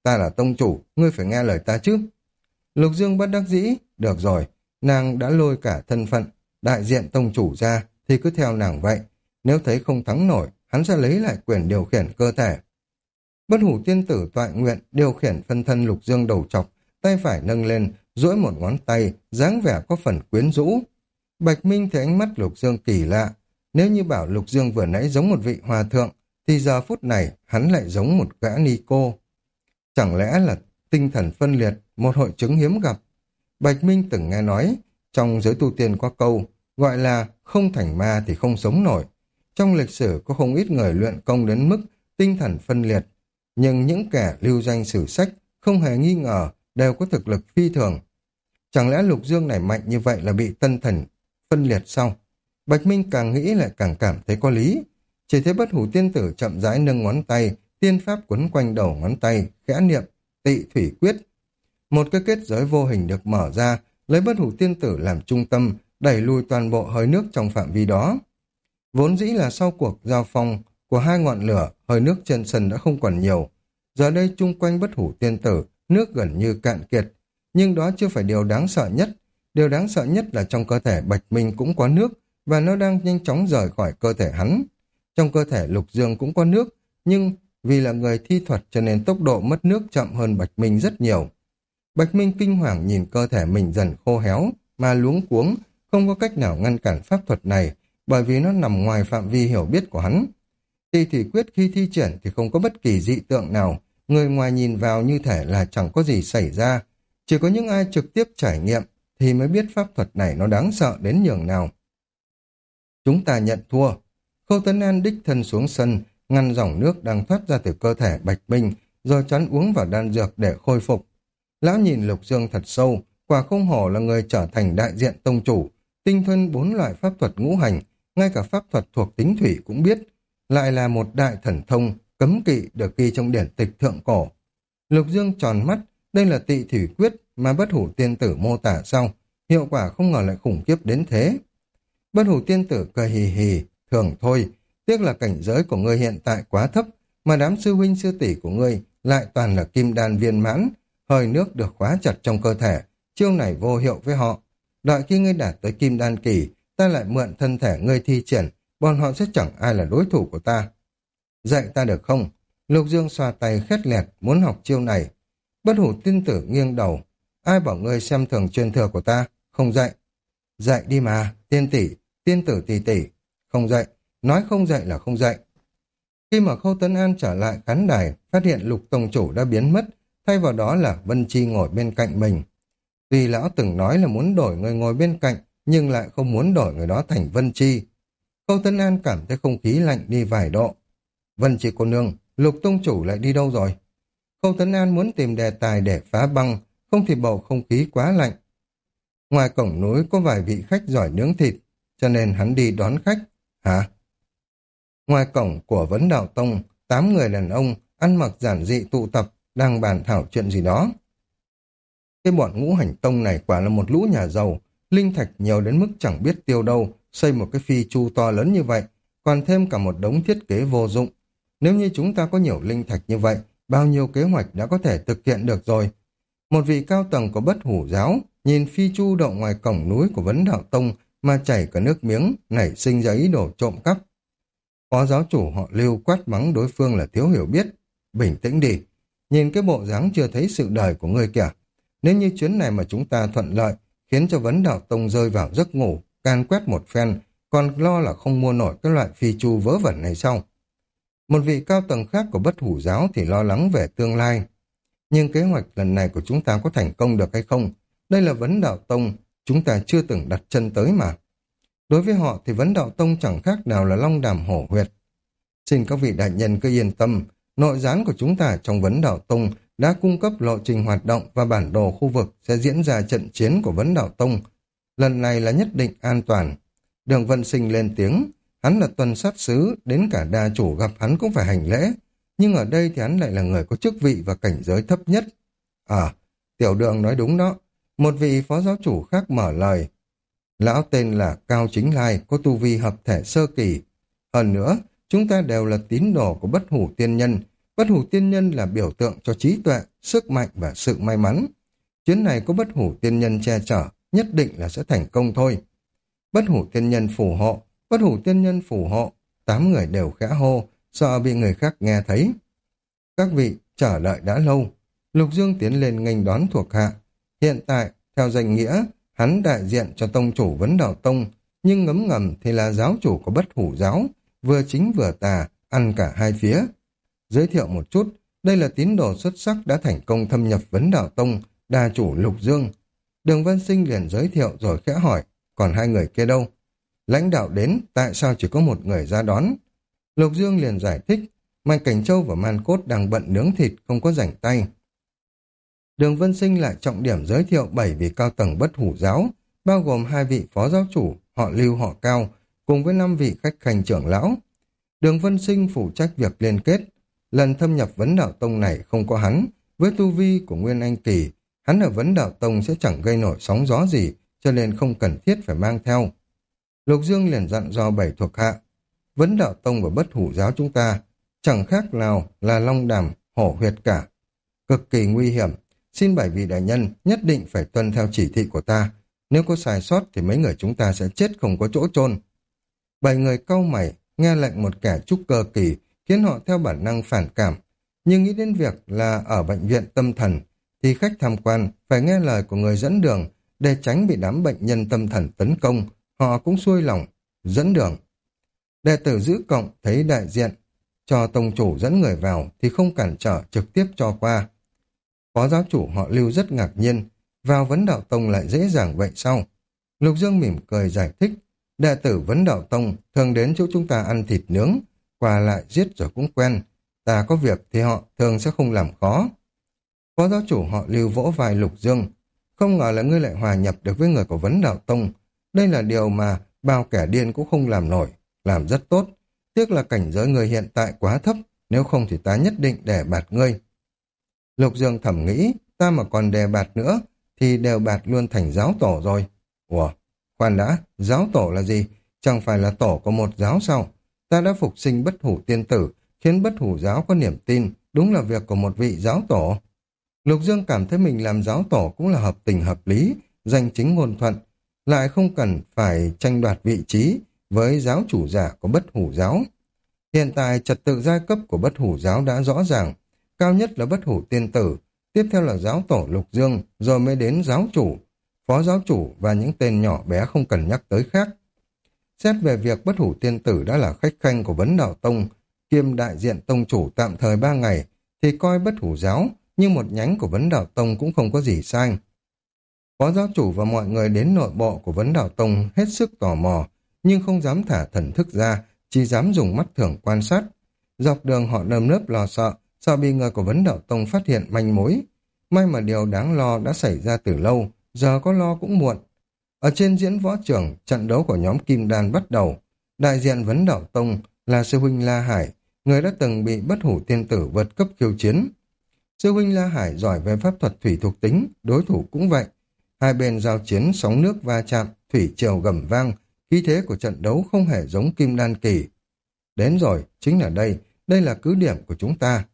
Ta là tông chủ, ngươi phải nghe lời ta chứ. Lục Dương bất đắc dĩ, được rồi, nàng đã lôi cả thân phận, đại diện tông chủ ra, thì cứ theo nàng vậy. Nếu thấy không thắng nổi, hắn sẽ lấy lại quyền điều khiển cơ thể. Bất hủ tiên tử toại nguyện điều khiển phân thân Lục Dương đầu trọc, tay phải nâng lên, duỗi một ngón tay, dáng vẻ có phần quyến rũ. Bạch Minh thấy ánh mắt Lục Dương kỳ lạ. Nếu như bảo Lục Dương vừa nãy giống một vị hòa thượng, thì giờ phút này hắn lại giống một gã ni cô. Chẳng lẽ là tinh thần phân liệt, một hội chứng hiếm gặp? Bạch Minh từng nghe nói, trong giới tu tiên có câu, gọi là không thành ma thì không sống nổi. Trong lịch sử có không ít người luyện công đến mức tinh thần phân liệt, nhưng những kẻ lưu danh sử sách không hề nghi ngờ đều có thực lực phi thường. Chẳng lẽ Lục Dương này mạnh như vậy là bị tân thần phân liệt sao? Bạch Minh càng nghĩ lại càng cảm thấy có lý. Chỉ thấy bất hủ tiên tử chậm rãi nâng ngón tay, tiên pháp quấn quanh đầu ngón tay, khẽ niệm, tị thủy quyết. Một cái kết giới vô hình được mở ra, lấy bất hủ tiên tử làm trung tâm, đẩy lùi toàn bộ hơi nước trong phạm vi đó. Vốn dĩ là sau cuộc giao phong của hai ngọn lửa, hơi nước trên sân đã không còn nhiều. Giờ đây chung quanh bất hủ tiên tử, nước gần như cạn kiệt. Nhưng đó chưa phải điều đáng sợ nhất. Điều đáng sợ nhất là trong cơ thể Bạch Minh cũng có nước, và nó đang nhanh chóng rời khỏi cơ thể hắn. Trong cơ thể Lục Dương cũng có nước, nhưng vì là người thi thuật cho nên tốc độ mất nước chậm hơn Bạch Minh rất nhiều. Bạch Minh kinh hoàng nhìn cơ thể mình dần khô héo, mà luống cuống, không có cách nào ngăn cản pháp thuật này, bởi vì nó nằm ngoài phạm vi hiểu biết của hắn. Tị thủy quyết khi thi triển thì không có bất kỳ dị tượng nào, người ngoài nhìn vào như thể là chẳng có gì xảy ra. Chỉ có những ai trực tiếp trải nghiệm thì mới biết pháp thuật này nó đáng sợ đến nhường nào. Chúng ta nhận thua. Khâu Tấn An đích thân xuống sân, ngăn dòng nước đang thoát ra từ cơ thể Bạch Minh, rồi chắn uống vào đan dược để khôi phục. Lão nhìn Lục Dương thật sâu, quả không hổ là người trở thành đại diện tông chủ, tinh thuần 4 loại pháp thuật ngũ hành, ngay cả pháp thuật thuộc tính thủy cũng biết, lại là một đại thần thông, cấm kỵ được ghi trong điển tịch thượng cổ. Lục Dương tròn mắt, đây là tị thủy quyết mà bất hủ tiên tử mô tả sau, hiệu quả không ngờ lại khủng khiếp đến thế. Bất hủ tiên tử cười hì hì, thường thôi, tiếc là cảnh giới của ngươi hiện tại quá thấp, mà đám sư huynh sư tỷ của ngươi lại toàn là kim đan viên mãn, hơi nước được khóa chặt trong cơ thể, chiêu này vô hiệu với họ. Đợi khi ngươi đạt tới kim đan kỳ, ta lại mượn thân thể ngươi thi triển, bọn họ sẽ chẳng ai là đối thủ của ta. Dạy ta được không? Lục Dương xoa tay khét lẹt, muốn học chiêu này. Bất hủ tiên tử nghiêng đầu, ai bảo ngươi xem thường truyền thừa của ta, không dạy. Dạy đi mà, tiên tỷ, tiên tử tỷ tỷ, không dạy, nói không dạy là không dạy. Khi mà Khâu Tấn An trở lại khán đài, phát hiện Lục tông chủ đã biến mất, thay vào đó là Vân Chi ngồi bên cạnh mình. Tuy lão từng nói là muốn đổi người ngồi bên cạnh, nhưng lại không muốn đổi người đó thành Vân Chi. Khâu Tấn An cảm thấy không khí lạnh đi vài độ. Vân Chi cô nương, Lục tông chủ lại đi đâu rồi? Khâu Tấn An muốn tìm đề tài để phá băng, không thì bầu không khí quá lạnh. Ngoài cổng núi có vài vị khách giỏi nướng thịt, cho nên hắn đi đón khách. Hả? Ngoài cổng của Vấn Đạo Tông, 8 người đàn ông ăn mặc giản dị tụ tập, đang bàn thảo chuyện gì đó. Cái bọn ngũ hành tông này quả là một lũ nhà giàu, linh thạch nhiều đến mức chẳng biết tiêu đâu, xây một cái phi chu to lớn như vậy, còn thêm cả một đống thiết kế vô dụng. Nếu như chúng ta có nhiều linh thạch như vậy, bao nhiêu kế hoạch đã có thể thực hiện được rồi. Một vị cao tầng của Bất Hủ giáo nhìn phi chu đậu ngoài cổng núi của Vấn Đạo Tông mà chảy cả nước miếng, nảy sinh ra ý đồ trộm cắp. Phó giáo chủ họ Lưu quát mắng đối phương là thiếu hiểu biết. Bình tĩnh đi, nhìn cái bộ dáng chưa thấy sự đời của ngươi kìa. Nếu như chuyến này mà chúng ta thuận lợi, khiến cho Vấn Đạo Tông rơi vào giấc ngủ, can quét một phen, còn lo là không mua nổi cái loại phi chu vớ vẩn này sau. Một vị cao tầng khác của Bất Hủ giáo thì lo lắng về tương lai. Nhưng kế hoạch lần này của chúng ta có thành công được hay không? Đây là Vấn Đạo Tông, chúng ta chưa từng đặt chân tới mà. Đối với họ thì Vấn Đạo Tông chẳng khác nào là long đàm hổ huyệt. Xin các vị đại nhân cứ yên tâm, nội gián của chúng ta trong Vấn Đạo Tông đã cung cấp lộ trình hoạt động và bản đồ khu vực sẽ diễn ra trận chiến của Vấn Đạo Tông. Lần này là nhất định an toàn. Đường Vân Sinh lên tiếng, hắn là tuần sát sứ, đến cả đa chủ gặp hắn cũng phải hành lễ. Nhưng ở đây thì hắn lại là người có chức vị và cảnh giới thấp nhất. Tiểu Đường nói đúng đó. Một vị phó giáo chủ khác mở lời. Lão tên là Cao Chính Lai, có tu vi hợp thể sơ kỳ. Hơn nữa, chúng ta đều là tín đồ của Bất Hủ tiên nhân. Bất hủ tiên nhân là biểu tượng cho trí tuệ, sức mạnh và sự may mắn. Chuyến này có bất hủ tiên nhân che chở, nhất định là sẽ thành công thôi. Bất hủ tiên nhân phù hộ, bất hủ tiên nhân phù hộ. 8 người đều khẽ hô, sợ bị người khác nghe thấy. Các vị chờ đợi đã lâu. Lục Dương tiến lên nghênh đón thuộc hạ. Hiện tại, theo danh nghĩa, hắn đại diện cho tông chủ Vấn Đạo Tông, nhưng ngấm ngầm thì là giáo chủ của bất hủ giáo, vừa chính vừa tà, ăn cả hai phía. Giới thiệu một chút, đây là tín đồ xuất sắc đã thành công thâm nhập Vấn Đạo Tông, đa chủ Lục Dương. Đường Vân Sinh liền giới thiệu rồi khẽ hỏi, còn hai người kia đâu? Lãnh đạo đến, tại sao chỉ có một người ra đón? Lục Dương liền giải thích, Mạnh Cảnh Châu và Man Cốt đang bận nướng thịt, không có rảnh tay. Đường Vân Sinh lại trọng điểm giới thiệu 7 vị cao tầng bất hủ giáo, bao gồm 2 vị phó giáo chủ, họ Lưu họ Cao, cùng với 5 vị khách khanh trưởng lão. Đường Vân Sinh phụ trách việc liên kết. Lần thâm nhập Vấn Đạo Tông này không có hắn, với tu vi của Nguyên Anh Kỳ, hắn ở Vấn Đạo Tông sẽ chẳng gây nổi sóng gió gì, cho nên không cần thiết phải mang theo. Lục Dương liền dặn dò 7 thuộc hạ. Vấn Đạo Tông và bất hủ giáo chúng ta chẳng khác nào là long đàm, hổ huyệt cả. Cực kỳ nguy hiểm, xin 7 vị đại nhân nhất định phải tuân theo chỉ thị của ta. Nếu có sai sót thì mấy người chúng ta sẽ chết không có chỗ chôn. 7 người cau mày, nghe lệnh một kẻ trúc cơ kỳ, khiến họ theo bản năng phản cảm. Nhưng nghĩ đến việc là ở bệnh viện tâm thần, thì khách tham quan phải nghe lời của người dẫn đường để tránh bị đám bệnh nhân tâm thần tấn công. Họ cũng xuôi lòng, dẫn đường. Đệ tử giữ cộng thấy đại diện cho tông chủ dẫn người vào thì không cản trở, trực tiếp cho qua. Phó giáo chủ họ Lưu rất ngạc nhiên, vào Vấn Đạo Tông lại dễ dàng vậy sao? Lục Dương mỉm cười giải thích, đệ tử Vấn Đạo Tông thường đến chỗ chúng ta ăn thịt nướng, qua lại giết rồi cũng quen. Ta có việc thì họ thường sẽ không làm khó. Phó giáo chủ họ Lưu vỗ vai Lục Dương, không ngờ là ngươi lại hòa nhập được với người của Vấn Đạo Tông. Đây là điều mà bao kẻ điên cũng không làm nổi, làm rất tốt. Tiếc là cảnh giới người hiện tại quá thấp, nếu không thì ta nhất định để bạt ngươi. Lục Dương thầm nghĩ, ta mà còn đè bạt nữa, thì đều bạt luôn thành giáo tổ rồi. Ủa, khoan đã, giáo tổ là gì? Chẳng phải là tổ của một giáo sao? Ta đã phục sinh bất hủ tiên tử, khiến bất hủ giáo có niềm tin, đúng là việc của một vị giáo tổ. Lục Dương cảm thấy mình làm giáo tổ cũng là hợp tình hợp lý, danh chính ngôn thuận, lại không cần phải tranh đoạt vị trí với giáo chủ giả của bất hủ giáo. Hiện tại trật tự giai cấp của bất hủ giáo đã rõ ràng, cao nhất là bất hủ tiên tử, tiếp theo là giáo tổ Lục Dương, rồi mới đến giáo chủ, phó giáo chủ và những tên nhỏ bé không cần nhắc tới khác. Xét về việc bất hủ tiên tử đã là khách khanh của Vấn Đạo Tông, kiêm đại diện tông chủ tạm thời 3 ngày, thì coi bất hủ giáo như một nhánh của Vấn Đạo Tông cũng không có gì sai. Phó giáo chủ và mọi người đến nội bộ của Vấn Đạo Tông hết sức tò mò, nhưng không dám thả thần thức ra, chỉ dám dùng mắt thường quan sát. Dọc đường họ nơm nớp lo sợ, sợ bị người của Vấn Đạo Tông phát hiện manh mối. May mà điều đáng lo đã xảy ra từ lâu, giờ có lo cũng muộn. Ở trên diễn võ trường, trận đấu của nhóm Kim Đan bắt đầu. Đại diện Vấn Đạo Tông là sư huynh La Hải, người đã từng bị bất hủ tiên tử vượt cấp khiêu chiến. Sư huynh La Hải giỏi về pháp thuật thủy thuộc tính, đối thủ cũng vậy. Hai bên giao chiến, sóng nước va chạm, thủy triều gầm vang, khí thế của trận đấu không hề giống Kim Đan kỳ. Đến rồi, chính là đây, đây là cứ điểm của chúng ta.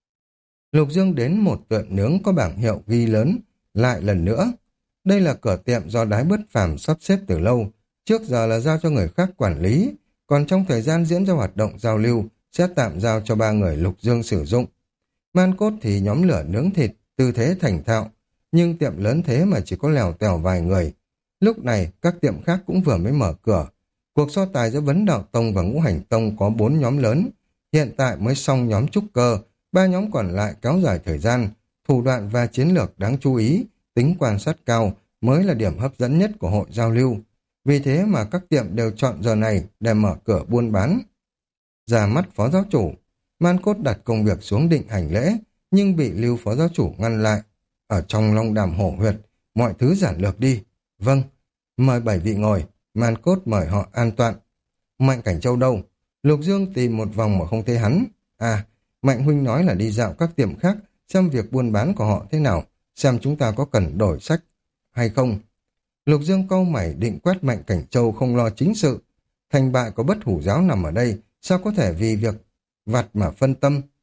Lục Dương đến một tiệm nướng có bảng hiệu ghi lớn, lại lần nữa. Đây là cửa tiệm do Đái Bất Phàm sắp xếp từ lâu, trước giờ là giao cho người khác quản lý, còn trong thời gian diễn ra hoạt động giao lưu sẽ tạm giao cho 3 người Lục Dương sử dụng. Man Cốt thì nhóm lửa nướng thịt, tư thế thành thạo, nhưng tiệm lớn thế mà chỉ có lèo tèo vài người. Lúc này, các tiệm khác cũng vừa mới mở cửa. Cuộc so tài giữa Vấn Đạo Tông và Ngũ Hành Tông có 4 nhóm lớn. Hiện tại mới xong nhóm trúc cơ, 3 nhóm còn lại kéo dài thời gian. Thủ đoạn và chiến lược đáng chú ý, tính quan sát cao mới là điểm hấp dẫn nhất của hội giao lưu. Vì thế mà các tiệm đều chọn giờ này để mở cửa buôn bán. Ra mắt phó giáo chủ, Man Cốt đặt công việc xuống định hành lễ, nhưng bị Lưu phó giáo chủ ngăn lại. Ở trong long đàm hổ huyệt, mọi thứ giản lược đi. Vâng, mời 7 vị ngồi. Man Cốt mời họ an toàn. Mạnh Cảnh Châu đâu? Lục Dương tìm một vòng mà không thấy hắn. À, Mạnh huynh nói là đi dạo các tiệm khác, xem việc buôn bán của họ thế nào, xem chúng ta có cần đổi sách hay không. Lục Dương cau mày định quát Mạnh Cảnh Châu không lo chính sự. Thành bại của bất hủ giáo nằm ở đây, sao có thể vì việc vặt mà phân tâm.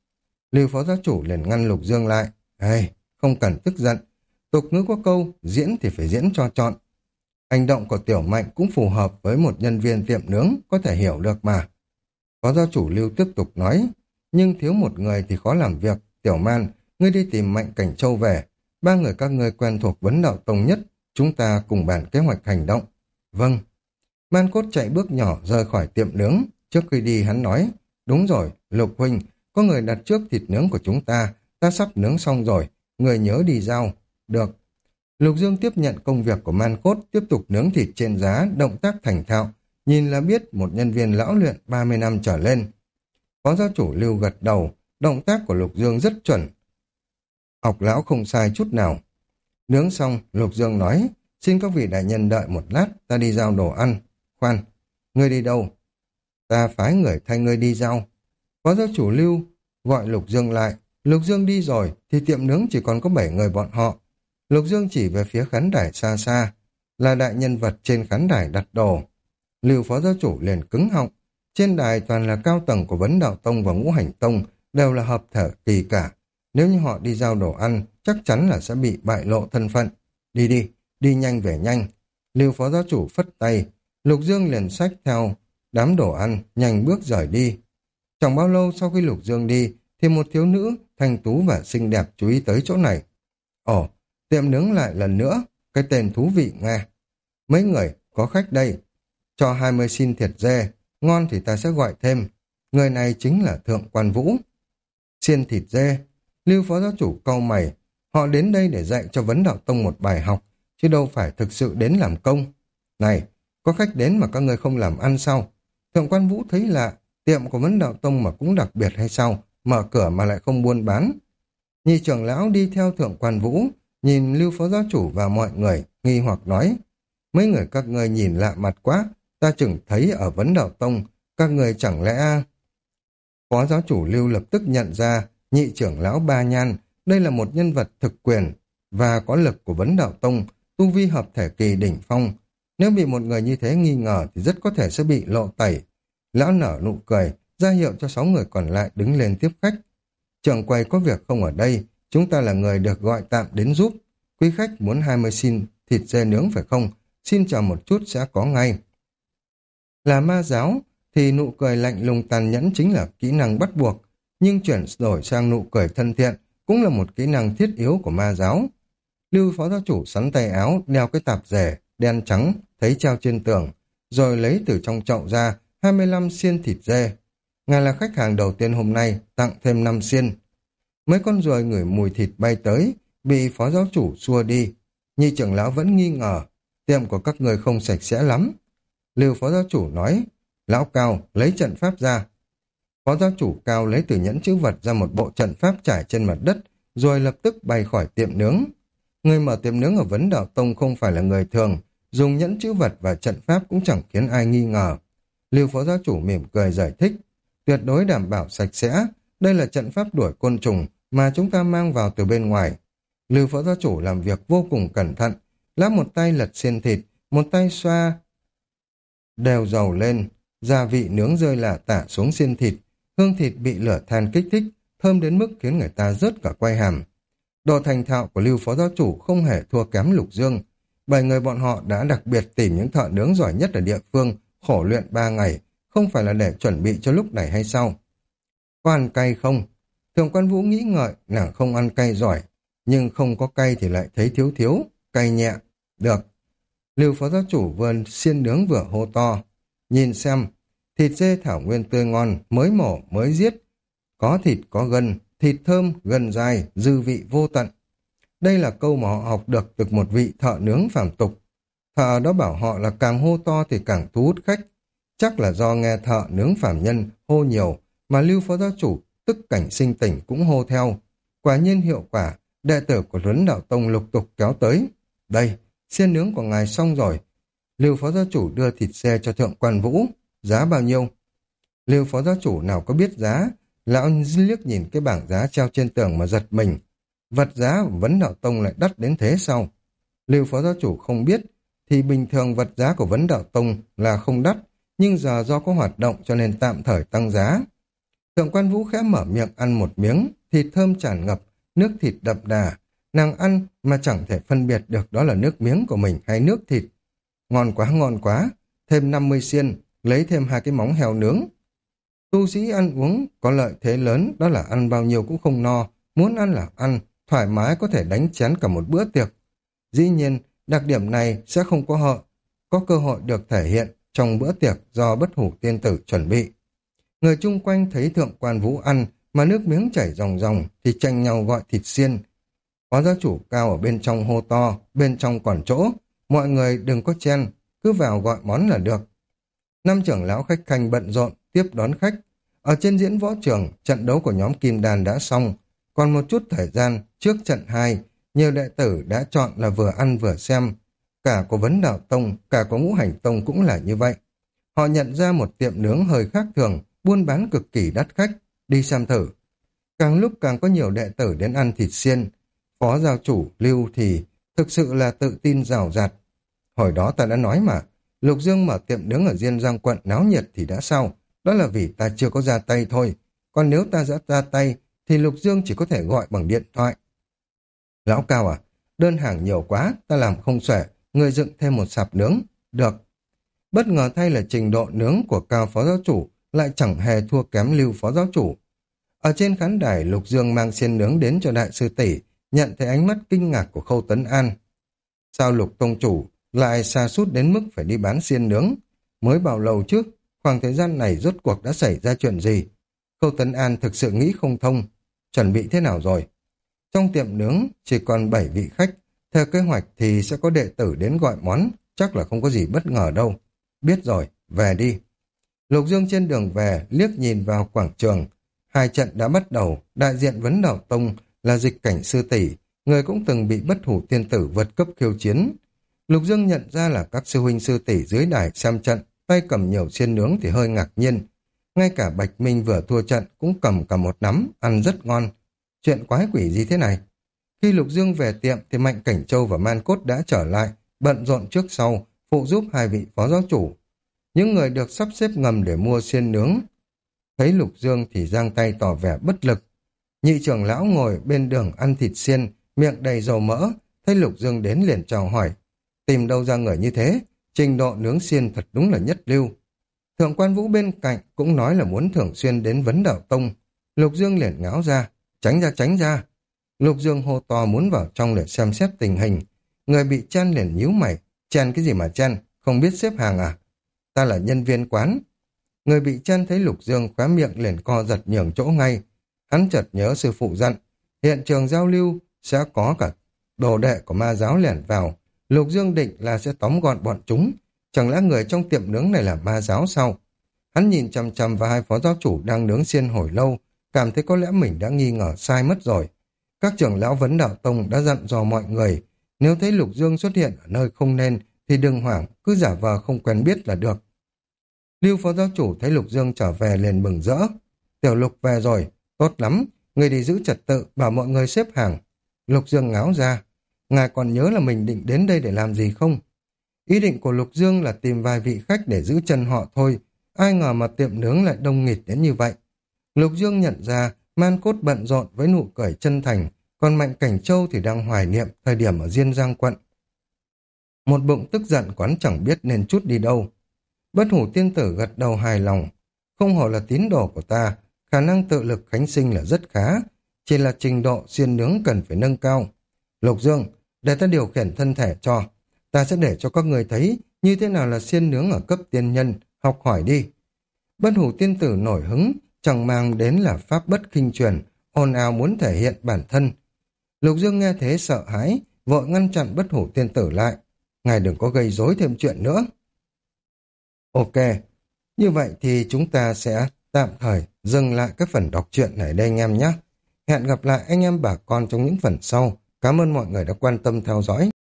Lưu phó giáo chủ liền ngăn Lục Dương lại. Ê, không cần tức giận. Tục ngữ có câu, diễn thì phải diễn cho trọn. Hành động của Tiểu Mạnh cũng phù hợp với một nhân viên tiệm nướng, có thể hiểu được mà. Phó giáo chủ Lưu tiếp tục nói, nhưng thiếu một người thì khó làm việc. Tiểu Man, ngươi đi tìm Mạnh Cảnh Châu về. Ba người các ngươi quen thuộc vấn đạo tông nhất, chúng ta cùng bàn kế hoạch hành động. Vâng. Man Cốt chạy bước nhỏ rời khỏi tiệm nướng. Trước khi đi hắn nói, đúng rồi, Lục huynh, có người đặt trước thịt nướng của chúng ta sắp nướng xong rồi, người nhớ đi giao. Được. Lục Dương tiếp nhận công việc của Man Cốt, tiếp tục nướng thịt trên giá, động tác thành thạo, nhìn là biết một nhân viên lão luyện 30 năm trở lên. Phó giáo chủ Lưu gật đầu, động tác của Lục Dương rất chuẩn. Học lão không sai chút nào. Nướng xong, Lục Dương nói, xin các vị đại nhân đợi một lát, ta đi giao đồ ăn. Khoan, ngươi đi đâu? Ta phái người thay ngươi đi giao. Phó giáo chủ Lưu gọi Lục Dương lại. Lục Dương đi rồi, thì tiệm nướng chỉ còn có 7 người bọn họ. Lục Dương chỉ về phía khán đài xa xa, là đại nhân vật trên khán đài đặt đồ. Lưu phó giáo chủ liền cứng họng. Trên đài toàn là cao tầng của Vấn Đạo Tông và Ngũ Hành Tông, đều là hợp thể kỳ cả. Nếu như họ đi giao đồ ăn, chắc chắn là sẽ bị bại lộ thân phận. Đi đi, đi nhanh về nhanh. Lưu phó giáo chủ phất tay, Lục Dương liền xách theo đám đồ ăn, nhanh bước rời đi. Chẳng bao lâu sau khi Lục Dương đi, thì một thiếu nữ, thanh tú và xinh đẹp chú ý tới chỗ này. Ồ, tiệm nướng lại lần nữa, cái tên thú vị nghe. Mấy người, có khách đây. Cho 20 xin thiệt dê, ngon thì ta sẽ gọi thêm. Người này chính là Thượng Quan Vũ. Xiên thịt dê, Lưu phó giáo chủ cau mày. Họ đến đây để dạy cho Vấn Đạo Tông một bài học, chứ đâu phải thực sự đến làm công. Này, có khách đến mà các ngươi không làm ăn sao? Thượng Quan Vũ thấy lạ, tiệm của Vấn Đạo Tông mà cũng đặc biệt hay sao? Mở cửa mà lại không buôn bán. Nhị trưởng lão đi theo Thượng Quan Vũ, nhìn Lưu phó giáo chủ và mọi người, nghi hoặc nói, mấy người các ngươi nhìn lạ mặt quá, ta chừng thấy ở Vấn Đạo Tông, các người chẳng lẽ... Phó giáo chủ Lưu lập tức nhận ra nhị trưởng lão Ba Nhan, đây là một nhân vật thực quyền và có lực của Vấn Đạo Tông, tu vi hợp thể kỳ đỉnh phong. Nếu bị một người như thế nghi ngờ thì rất có thể sẽ bị lộ tẩy. Lão nở nụ cười, ra hiệu cho 6 người còn lại đứng lên tiếp khách. Trưởng quầy có việc không ở đây, chúng ta là người được gọi tạm đến giúp. Quý khách muốn 20 xin thịt dê nướng phải không? Xin chờ một chút sẽ có ngay. Là ma giáo thì nụ cười lạnh lùng tàn nhẫn chính là kỹ năng bắt buộc, nhưng chuyển đổi sang nụ cười thân thiện cũng là một kỹ năng thiết yếu của ma giáo. Lưu phó giáo chủ sắn tay áo, đeo cái tạp dề đen trắng thấy treo trên tường, rồi lấy từ trong chậu ra 25 xiên thịt dê. Ngài là khách hàng đầu tiên hôm nay, tặng thêm 5 xiên. Mấy con ruồi ngửi mùi thịt bay tới, bị phó giáo chủ xua đi. Nhị trưởng lão vẫn nghi ngờ, tiệm của các người không sạch sẽ lắm. Lưu phó giáo chủ nói, lão Cao lấy trận pháp ra. Phó giáo chủ Cao lấy từ nhẫn chữ vật ra một bộ trận pháp trải trên mặt đất, rồi lập tức bay khỏi tiệm nướng. Người mở tiệm nướng ở Vấn Đạo Tông không phải là người thường, dùng nhẫn chữ vật và trận pháp cũng chẳng khiến ai nghi ngờ. Lưu phó giáo chủ mỉm cười giải thích, tuyệt đối đảm bảo sạch sẽ, đây là trận pháp đuổi côn trùng mà chúng ta mang vào từ bên ngoài. Lưu phó giáo chủ làm việc vô cùng cẩn thận, lát một tay lật xiên thịt, một tay xoa đều dầu lên, gia vị nướng rơi lả tả xuống xiên thịt, hương thịt bị lửa than kích thích, thơm đến mức khiến người ta rớt cả quai hàm. Độ thành thạo của Lưu phó giáo chủ không hề thua kém Lục Dương. 7 người bọn họ đã đặc biệt tìm những thợ nướng giỏi nhất ở địa phương, khổ luyện 3 ngày, không phải là để chuẩn bị cho lúc này hay sao? Có ăn cay không? Thượng Quan Vũ nghĩ ngợi, nàng không ăn cay giỏi, nhưng không có cay thì lại thấy thiếu thiếu, cay nhẹ. Được. Lưu phó giáo chủ vừa xiên nướng vừa hô to. Nhìn xem, thịt dê thảo nguyên tươi ngon, mới mổ, mới giết. Có thịt có gân, thịt thơm, gân dai, dư vị vô tận. Đây là câu mà họ học được từ một vị thợ nướng phàm tục. Thợ đó bảo họ là càng hô to thì càng thu hút khách. Chắc là do nghe thợ nướng phàm nhân hô nhiều, mà Lưu phó giáo chủ tức cảnh sinh tỉnh cũng hô theo. Quả nhiên hiệu quả, đệ tử của Vấn Đạo Tông lục tục kéo tới. Đây, xiên nướng của ngài xong rồi. Lưu phó giáo chủ đưa thịt xe cho Thượng Quan Vũ. Giá bao nhiêu? Lưu phó giáo chủ nào có biết giá. Lão liếc nhìn cái bảng giá treo trên tường mà giật mình. Vật giá của Vấn Đạo Tông lại đắt đến thế sao? Lưu phó giáo chủ không biết, thì bình thường vật giá của Vấn Đạo Tông là không đắt, nhưng giờ do có hoạt động cho nên tạm thời tăng giá. Thượng Quan Vũ khẽ mở miệng ăn một miếng, thịt thơm tràn ngập, nước thịt đậm đà. Nàng ăn mà chẳng thể phân biệt được đó là nước miếng của mình hay nước thịt. Ngon quá, thêm 50 xiên, lấy thêm 2 cái móng heo nướng. Tu sĩ ăn uống có lợi thế lớn, đó là ăn bao nhiêu cũng không no, muốn ăn là ăn, thoải mái có thể đánh chén cả một bữa tiệc. Dĩ nhiên, đặc điểm này sẽ không có cơ hội được thể hiện trong bữa tiệc do Bất Hủ Tiên Tử chuẩn bị. Người chung quanh thấy Thượng Quan Vũ ăn mà nước miếng chảy ròng ròng thì tranh nhau gọi thịt xiên. Phó giáo chủ cao ở bên trong hô to, bên trong còn chỗ, mọi người đừng có chen, cứ vào gọi món là được. Năm trưởng lão khách khanh bận rộn tiếp đón khách. Ở trên diễn võ trường, trận đấu của nhóm Kim Đan đã xong, còn một chút thời gian trước trận 2, nhiều đệ tử đã chọn là vừa ăn vừa xem. Cả của Vấn Đạo Tông, cả của Ngũ Hành Tông cũng là như vậy. Họ nhận ra một tiệm nướng hơi khác thường, buôn bán cực kỳ đắt khách, đi xem thử. Càng lúc càng có nhiều đệ tử đến ăn thịt xiên. Phó giáo chủ Lưu thì thực sự là tự tin rào rạt. Hồi đó ta đã nói mà, Lục Dương mở tiệm nướng ở Diên Giang quận náo nhiệt thì đã sao? Đó là vì ta chưa có ra tay thôi. Còn nếu ta đã ra tay, thì Lục Dương chỉ có thể gọi bằng điện thoại. Lão Cao à, đơn hàng nhiều quá, ta làm không xuể, người dựng thêm một sạp nướng. Được. Bất ngờ thay là trình độ nướng của Cao phó giáo chủ lại chẳng hề thua kém Lưu phó giáo chủ. Ở trên khán đài, Lục Dương mang xiên nướng đến cho đại sư tỷ, nhận thấy ánh mắt kinh ngạc của Khâu Tấn An. Sao Lục tông chủ lại sa sút đến mức phải đi bán xiên nướng? Mới bao lâu trước, khoảng thời gian này rốt cuộc đã xảy ra chuyện gì? Khâu Tấn An thực sự nghĩ không thông. Chuẩn bị thế nào rồi? Trong tiệm nướng chỉ còn 7 vị khách, theo kế hoạch thì sẽ có đệ tử đến gọi món, chắc là không có gì bất ngờ đâu. Biết rồi, về đi. Lục Dương trên đường về liếc nhìn vào quảng trường. 2 trận đã bắt đầu, đại diện Vấn Đạo Tông là Dịch Cảnh sư tỷ, người cũng từng bị Bất Hủ Tiên Tử vượt cấp khiêu chiến. Lục Dương nhận ra là các sư huynh sư tỷ dưới đài xem trận, tay cầm nhiều xiên nướng thì hơi ngạc nhiên. Ngay cả Bạch Minh vừa thua trận cũng cầm cả một nắm, ăn rất ngon. Chuyện quái quỷ gì thế này? Khi Lục Dương về tiệm thì Mạnh Cảnh Châu và Man Cốt đã trở lại, bận rộn trước sau, phụ giúp 2 vị phó giáo chủ. Những người được sắp xếp ngầm để mua xiên nướng thấy Lục Dương thì giang tay tỏ vẻ bất lực. Nhị trưởng lão ngồi bên đường ăn thịt xiên, miệng đầy dầu mỡ, thấy Lục Dương đến liền chào hỏi. Tìm đâu ra người như thế, trình độ nướng xiên thật đúng là nhất lưu. Thượng quan Vũ bên cạnh cũng nói là muốn thường xuyên đến Vấn Đạo Tông. Lục Dương liền ngáo ra, tránh ra tránh ra. Lục Dương hô to muốn vào trong để xem xét tình hình. Người bị chen liền nhíu mày, chen cái gì mà chen, không biết xếp hàng à? Ta là nhân viên quán. Người bị chen thấy Lục Dương khóe miệng liền co giật nhường chỗ ngay. Hắn chợt nhớ sư phụ dặn, hiện trường giao lưu sẽ có cả đồ đệ của ma giáo lẻn vào. Lục Dương định là sẽ tóm gọn bọn chúng. Chẳng lẽ người trong tiệm nướng này là ma giáo sao? Hắn nhìn chằm chằm vào 2 phó giáo chủ đang nướng xiên hồi lâu, cảm thấy có lẽ mình đã nghi ngờ sai mất rồi. Các trưởng lão Vấn Đạo Tông đã dặn dò mọi người, nếu thấy Lục Dương xuất hiện ở nơi không nên thì đừng hoảng, cứ giả vờ không quen biết là được. Lưu phó giáo chủ thấy Lục Dương trở về liền mừng rỡ. Tiểu Lục về rồi, tốt lắm, người đi giữ trật tự, bảo mọi người xếp hàng. Lục Dương ngáo ra, ngài còn nhớ là mình định đến đây để làm gì không? Ý định của Lục Dương là tìm vài vị khách để giữ chân họ thôi, ai ngờ mà tiệm nướng lại đông nghịt đến như vậy. Lục Dương nhận ra Man Cốt bận rộn với nụ cười chân thành, còn Mạnh Cảnh Châu thì đang hoài niệm thời điểm ở Diên Giang quận. Một bụng tức giận quán chẳng biết nên chút đi đâu. Bất Hủ Tiên Tử gật đầu hài lòng. Không hổ là tín đồ của ta, khả năng tự lực khánh sinh là rất khá, chỉ là trình độ xiên nướng cần phải nâng cao. Lục Dương, để ta điều khiển thân thể cho. Ta sẽ để cho các người thấy như thế nào là xiên nướng ở cấp tiên nhân, học hỏi đi. Bất Hủ Tiên Tử nổi hứng, chẳng mang đến là pháp bất khinh truyền, ồn ào muốn thể hiện bản thân. Lục Dương nghe thế sợ hãi, vội ngăn chặn Bất Hủ Tiên Tử lại. Ngài đừng có gây rối thêm chuyện nữa. Ok, như vậy thì chúng ta sẽ tạm thời dừng lại cái phần đọc truyện này đây anh em nhé. Hẹn gặp lại anh em bà con trong những phần sau. Cảm ơn mọi người đã quan tâm theo dõi.